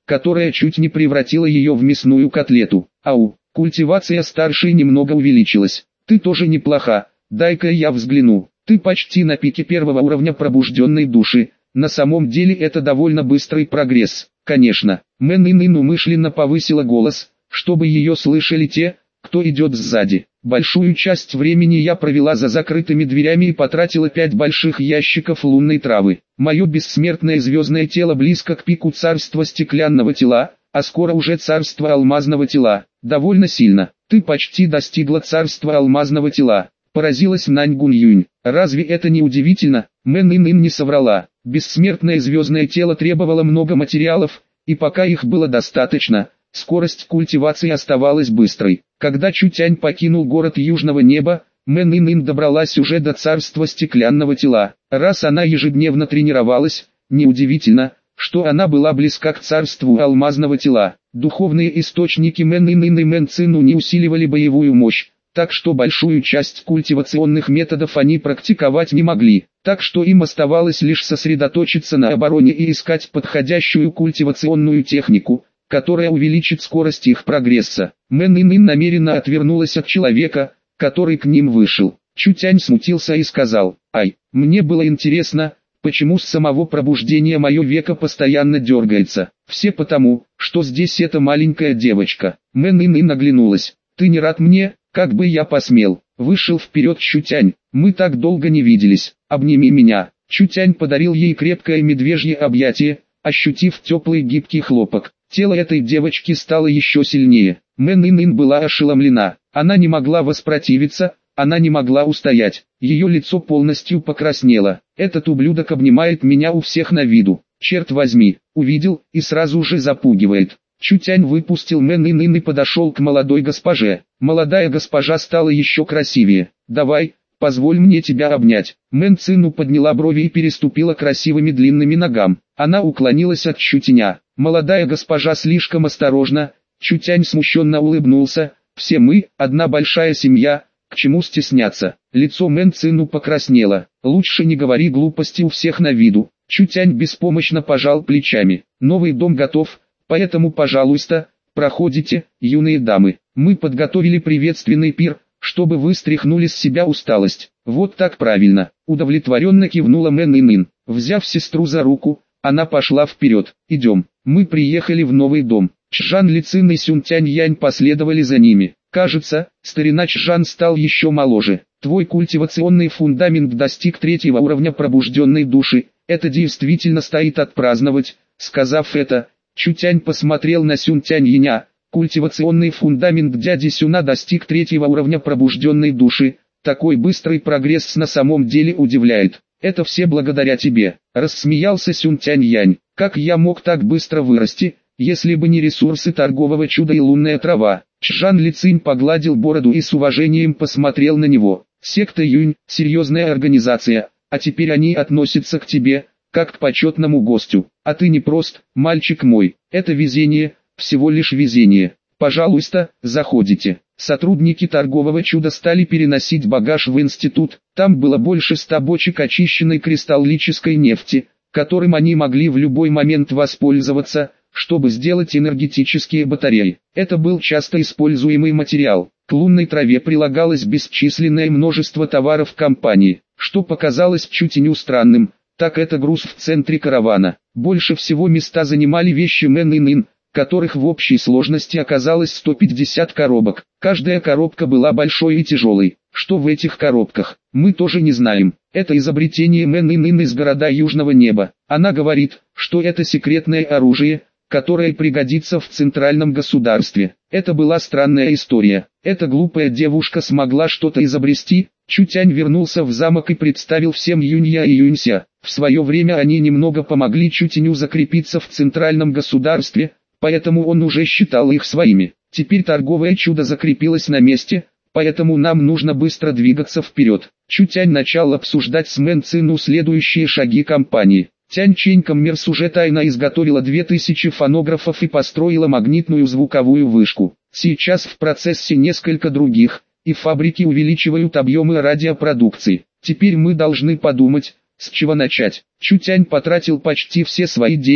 которая чуть не превратила ее в мясную котлету. Ау, культивация старшей немного увеличилась. Ты тоже неплоха, дай-ка я взгляну. Ты почти на пике первого уровня пробужденной души. На самом деле это довольно быстрый прогресс. Конечно, Мэн Ин умышленно повысила голос, чтобы ее слышали те, кто идет сзади. Большую часть времени я провела за закрытыми дверями и потратила 5 больших ящиков лунной травы. Мое бессмертное звездное тело близко к пику царства стеклянного тела, а скоро уже царство алмазного тела. Довольно сильно. Ты почти достигла царства алмазного тела. Поразилась Нань Гунь-Юнь. Разве это не удивительно? Мэн Ин не соврала. Бессмертное звездное тело требовало много материалов, и пока их было достаточно, скорость культивации оставалась быстрой. Когда Чутянь покинул город Южного Неба, Мэн Ин добралась уже до царства стеклянного тела. Раз она ежедневно тренировалась, неудивительно, что она была близка к царству алмазного тела. Духовные источники Мэн Ин и Мэн Цину не усиливали боевую мощь, так что большую часть культивационных методов они практиковать не могли, так что им оставалось лишь сосредоточиться на обороне и искать подходящую культивационную технику, которая увеличит скорость их прогресса. Мэн Ин намеренно отвернулась от человека, который к ним вышел. Чутянь смутился и сказал: «Ай, мне было интересно, почему с самого пробуждения мое веко постоянно дергается. Все потому, что здесь эта маленькая девочка». Мэн Ин оглянулась. «Ты не рад мне?» «Как бы я посмел!» Вышел вперед Чутянь. «Мы так долго не виделись. Обними меня!» Чутянь подарил ей крепкое медвежье объятие, ощутив теплый гибкий хлопок. Тело этой девочки стало еще сильнее. Мэн Ин была ошеломлена. Она не могла воспротивиться, она не могла устоять. Ее лицо полностью покраснело. «Этот ублюдок обнимает меня у всех на виду. Черт возьми, увидел и сразу же запугивает». Чутянь выпустил Мэн Ин и подошел к молодой госпоже. Молодая госпожа стала еще красивее. «Давай, позволь мне тебя обнять». Мэн Цину подняла брови и переступила красивыми длинными ногам. Она уклонилась от Чутяня. Молодая госпожа слишком осторожна. Чутянь смущенно улыбнулся. «Все мы, одна большая семья, к чему стесняться?» Лицо Мэн Цину покраснело. «Лучше не говори глупости у всех на виду». Чутянь беспомощно пожал плечами. «Новый дом готов. Поэтому, пожалуйста, проходите, юные дамы. Мы подготовили приветственный пир, чтобы вы стряхнули с себя усталость». «Вот так правильно», — удовлетворенно кивнула Мэн Ин. Взяв сестру за руку, она пошла вперед. «Идем, мы приехали в новый дом». Чжан Лицин и Сюнтянь Янь последовали за ними. «Кажется, старина Чжан стал еще моложе. Твой культивационный фундамент достиг 3-го уровня пробужденной души. Это действительно стоит отпраздновать». Сказав это, Чутянь посмотрел на Сюнтянь Яня. Культивационный фундамент дяди Сюна достиг 3-го уровня пробужденной души. Такой быстрый прогресс на самом деле удивляет. «Это все благодаря тебе», — рассмеялся Сюнтянь Янь. «Как я мог так быстро вырасти, если бы не ресурсы торгового чуда и лунная трава?» Чжан Лицинь погладил бороду и с уважением посмотрел на него. «Секта Юнь, серьезная организация, а теперь они относятся к тебе, как к почетному гостю. А ты не прост, мальчик мой. Это везение, всего лишь везение. Пожалуйста, заходите». Сотрудники торгового чуда стали переносить багаж в институт. Там было больше 100 бочек очищенной кристаллической нефти, которым они могли в любой момент воспользоваться, чтобы сделать энергетические батареи. Это был часто используемый материал. К лунной траве прилагалось бесчисленное множество товаров компании. Что показалось Чутяню странным, так это груз в центре каравана. Больше всего места занимали вещи Мэн Ин, которых в общей сложности оказалось 150 коробок. Каждая коробка была большой и тяжелой. Что в этих коробках, мы тоже не знаем. Это изобретение Мэн Ин из города Южного Неба. Она говорит, что это секретное оружие, которое пригодится в центральном государстве. Это была странная история. Эта глупая девушка смогла что-то изобрести. Чутянь вернулся в замок и представил всем Юнья и Юнься. В свое время они немного помогли Чутяню закрепиться в центральном государстве, поэтому он уже считал их своими. Теперь торговое чудо закрепилось на месте, поэтому нам нужно быстро двигаться вперед. Чутянь начал обсуждать с Мэн Цину следующие шаги компании. Тянь-Чень Коммерс уже тайно изготовила 2000 фонографов и построила магнитную звуковую вышку. Сейчас в процессе несколько других, и фабрики увеличивают объемы радиопродукции. Теперь мы должны подумать, с чего начать. Чутянь потратил почти все свои деньги,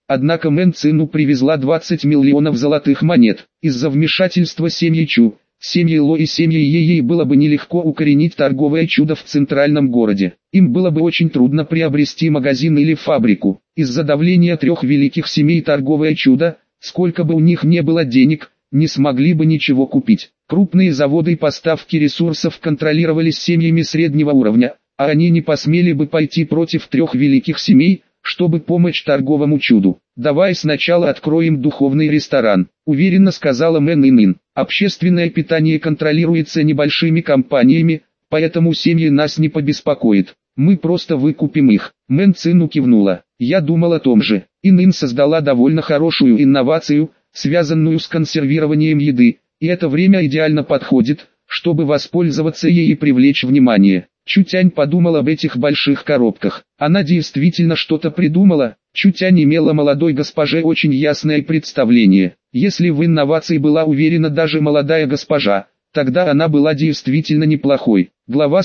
однако Мэн Цину привезла 20 миллионов золотых монет. Из-за вмешательства семьи Чу, семьи Ло и семьи ей было бы нелегко укоренить торговое чудо в центральном городе. Им было бы очень трудно приобрести магазин или фабрику. Из-за давления трех великих семей торговое чудо, сколько бы у них не было денег, не смогли бы ничего купить. Крупные заводы и поставки ресурсов контролировались семьями среднего уровня, а они не посмели бы пойти против трех великих семей, чтобы помочь торговому чуду. «Давай сначала откроем духовный ресторан», — уверенно сказала Мэн Инин. «Общественное питание контролируется небольшими компаниями, поэтому семьи нас не побеспокоит. Мы просто выкупим их». Мэн Цину кивнула. «Я думал о том же». Инин создала довольно хорошую инновацию, связанную с консервированием еды, и это время идеально подходит, чтобы воспользоваться ей и привлечь внимание. Чутянь подумал об этих больших коробках. Она действительно что-то придумала. Чутянь имела молодой госпоже очень ясное представление. Если в инновации была уверена даже молодая госпожа, тогда она была действительно неплохой. Глава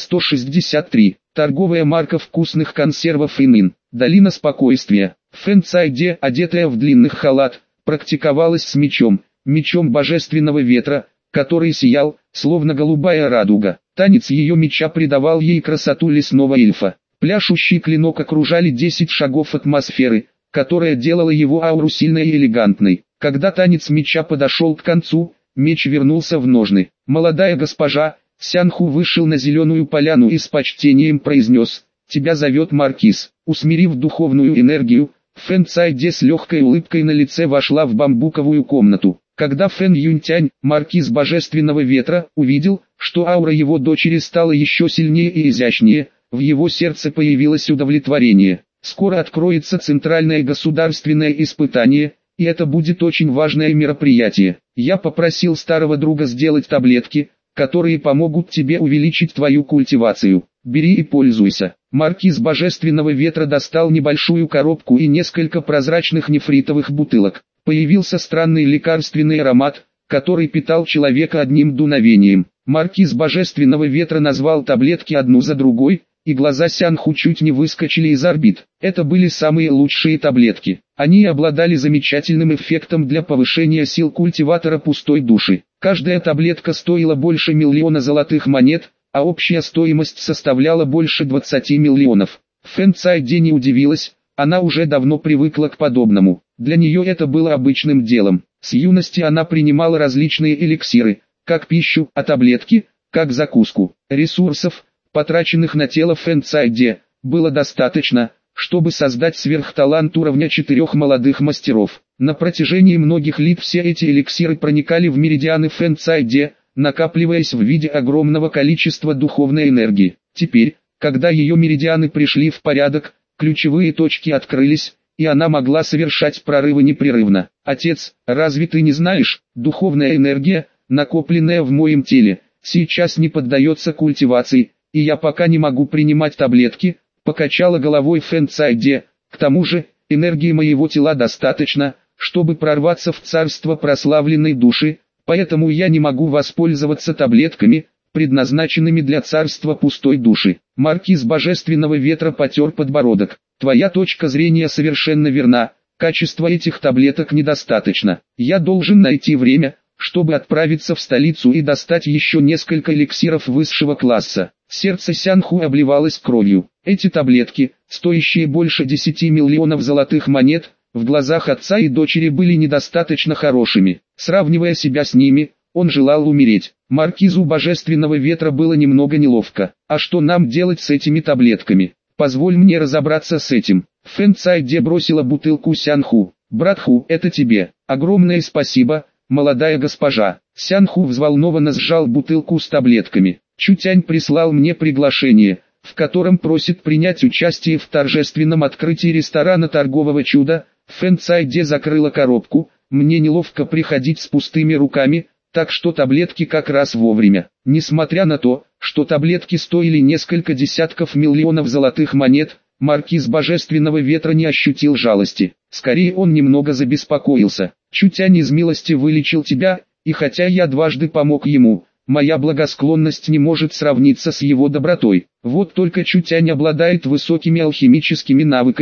163. Торговая марка вкусных консервов Инин. Долина спокойствия. Фэн Цайде, одетая в длинный халат, практиковалась с мечом божественного ветра, который сиял, словно голубая радуга. Танец ее меча придавал ей красоту лесного эльфа. Пляшущий клинок окружали 10 шагов атмосферы, которая делала его ауру сильной и элегантной. Когда танец меча подошел к концу, меч вернулся в ножны. Молодая госпожа, Сянху вышел на зеленую поляну и с почтением произнес: «Тебя зовет Маркиз». Усмирив духовную энергию, Фэн Цайде с легкой улыбкой на лице вошла в бамбуковую комнату. Когда Фэн Юнтянь, маркиз божественного ветра, увидел, что аура его дочери стала еще сильнее и изящнее, в его сердце появилось удовлетворение. Скоро откроется центральное государственное испытание, и это будет очень важное мероприятие. Я попросил старого друга сделать таблетки, которые помогут тебе увеличить твою культивацию. Бери и пользуйся. Маркиз божественного ветра достал небольшую коробку и несколько прозрачных нефритовых бутылок. Появился странный лекарственный аромат, который питал человека одним дуновением. Маркиз божественного ветра назвал таблетки одну за другой, и глаза Сянху чуть не выскочили из орбит. Это были самые лучшие таблетки. Они обладали замечательным эффектом для повышения сил культиватора пустой души. Каждая таблетка стоила больше 1 миллиона золотых монет, а общая стоимость составляла больше 20 миллионов. Фэн Цайде не удивилась, она уже давно привыкла к подобному. Для нее это было обычным делом. С юности она принимала различные эликсиры, как пищу, а таблетки, как закуску. Ресурсов, потраченных на тело Фэн Цайде, было достаточно, чтобы создать сверхталант уровня 4 молодых мастеров. На протяжении многих лет все эти эликсиры проникали в меридианы Фэн Цайде, накапливаясь в виде огромного количества духовной энергии. Теперь, когда ее меридианы пришли в порядок, ключевые точки открылись, и она могла совершать прорывы непрерывно. «Отец, разве ты не знаешь, духовная энергия, накопленная в моем теле, сейчас не поддается культивации, и я пока не могу принимать таблетки», покачала головой Фэн Цайде. «К тому же, энергии моего тела достаточно, чтобы прорваться в царство прославленной души, поэтому я не могу воспользоваться таблетками, предназначенными для царства пустой души». Маркиз божественного ветра потер подбородок. «Твоя точка зрения совершенно верна, качества этих таблеток недостаточно. Я должен найти время, чтобы отправиться в столицу и достать еще несколько эликсиров высшего класса». Сердце Сянху обливалось кровью. Эти таблетки, стоящие больше 10 миллионов золотых монет, в глазах отца и дочери были недостаточно хорошими. Сравнивая себя с ними, он желал умереть. Маркизу божественного ветра было немного неловко. «А что нам делать с этими таблетками? Позволь мне разобраться с этим». Фэн Цайде бросила бутылку Сянху. «Братху, это тебе. Огромное спасибо, молодая госпожа». Сянху взволнованно сжал бутылку с таблетками. «Чутянь прислал мне приглашение, в котором просит принять участие в торжественном открытии ресторана торгового чуда». Фэн Цайде закрыла коробку. «Мне неловко приходить с пустыми руками, так что таблетки как раз вовремя». Несмотря на то, что таблетки стоили несколько десятков миллионов золотых монет, маркиз божественного ветра не ощутил жалости. Скорее он немного забеспокоился. «Чутянь из милости вылечил тебя, и хотя я дважды помог ему, моя благосклонность не может сравниться с его добротой. Вот только Чутянь обладает высокими алхимическими навыками,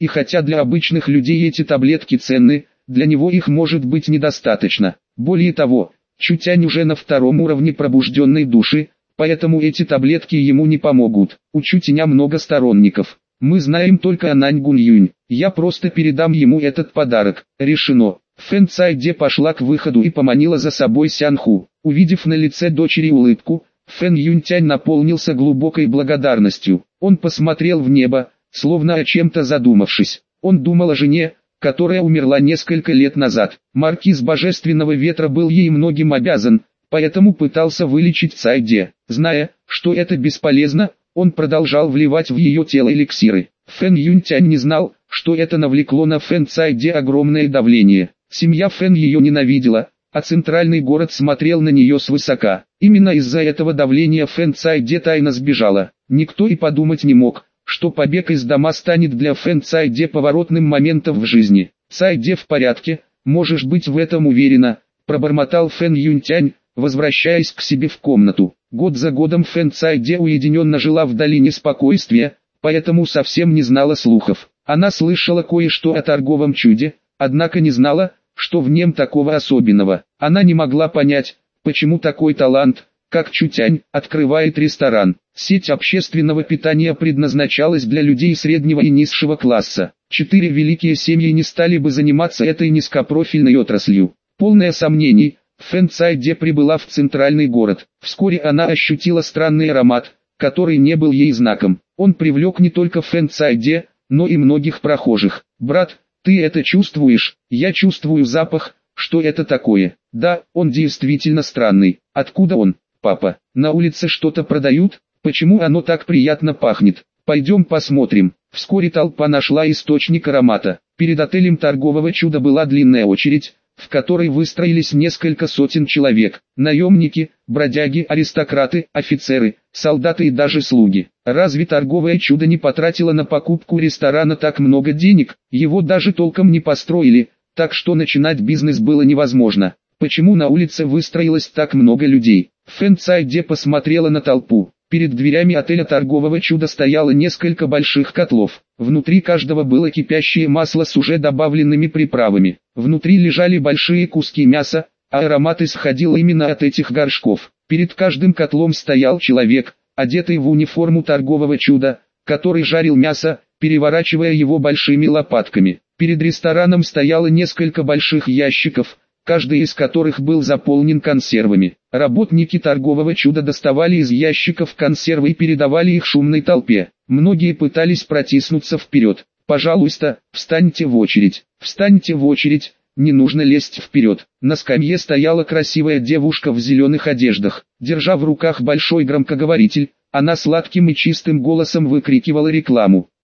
И хотя для обычных людей эти таблетки ценны, для него их может быть недостаточно. Более того, Чутянь уже на втором уровне пробужденной души, поэтому эти таблетки ему не помогут. У Чутяня много сторонников. Мы знаем только о Нань Гуньюнь. Я просто передам ему этот подарок. Решено. Фэн Цайде пошла к выходу и поманила за собой Сянху. Увидев на лице дочери улыбку, Фэн Юньтянь наполнился глубокой благодарностью. Он посмотрел в небо, словно о чем-то задумавшись. Он думал о жене, которая умерла несколько лет назад. Маркиз Божественного Ветра был ей многим обязан, поэтому пытался вылечить Цайде. Зная, что это бесполезно, он продолжал вливать в ее тело эликсиры. Фэн Юньтянь не знал, что это навлекло на Фэн Цайде огромное давление. Семья Фэн ее ненавидела, а центральный город смотрел на нее свысока. Именно из-за этого давления Фэн Цайде тайно сбежала. Никто и подумать не мог, что побег из дома станет для Фэн Цайде поворотным моментом в жизни. «Цайде в порядке, можешь быть в этом уверена», – пробормотал Фэн Юньтянь, возвращаясь к себе в комнату. Год за годом Фэн Цайде уединенно жила в долине спокойствия, поэтому совсем не знала слухов. Она слышала кое-что о торговом чуде, однако не знала, что в нем такого особенного. Она не могла понять, почему такой талант, как Чутянь, открывает ресторан. Сеть общественного питания предназначалась для людей среднего и низшего класса. 4 великие семьи не стали бы заниматься этой низкопрофильной отраслью. Полное сомнений, Фэн Цайде прибыла в центральный город. Вскоре она ощутила странный аромат, который не был ей знаком. Он привлек не только Фэн Цайде, но и многих прохожих. «Брат, ты это чувствуешь?» «Я чувствую запах. Что это такое?» «Да, он действительно странный. Откуда он?» «Папа, на улице что-то продают? Почему оно так приятно пахнет? Пойдем посмотрим». Вскоре толпа нашла источник аромата. Перед отелем торгового чуда была длинная очередь, в которой выстроились несколько сотен человек. Наемники, бродяги, аристократы, офицеры, солдаты и даже слуги. Разве торговое чудо не потратило на покупку ресторана так много денег? Его даже толком не построили, так что начинать бизнес было невозможно. Почему на улице выстроилось так много людей? Фэн Цайде посмотрела на толпу. Перед дверями отеля торгового чуда стояло несколько больших котлов. Внутри каждого было кипящее масло с уже добавленными приправами. Внутри лежали большие куски мяса, а аромат исходил именно от этих горшков. Перед каждым котлом стоял человек, одетый в униформу торгового чуда, который жарил мясо, переворачивая его большими лопатками. Перед рестораном стояло несколько больших ящиков, каждый из которых был заполнен консервами. Работники торгового чуда доставали из ящиков консервы и передавали их шумной толпе. Многие пытались протиснуться вперед. «Пожалуйста, встаньте в очередь, встаньте в очередь, не нужно лезть вперед». На скамье стояла красивая девушка в зеленых одеждах. Держа в руках большой громкоговоритель, она сладким и чистым голосом выкрикивала рекламу.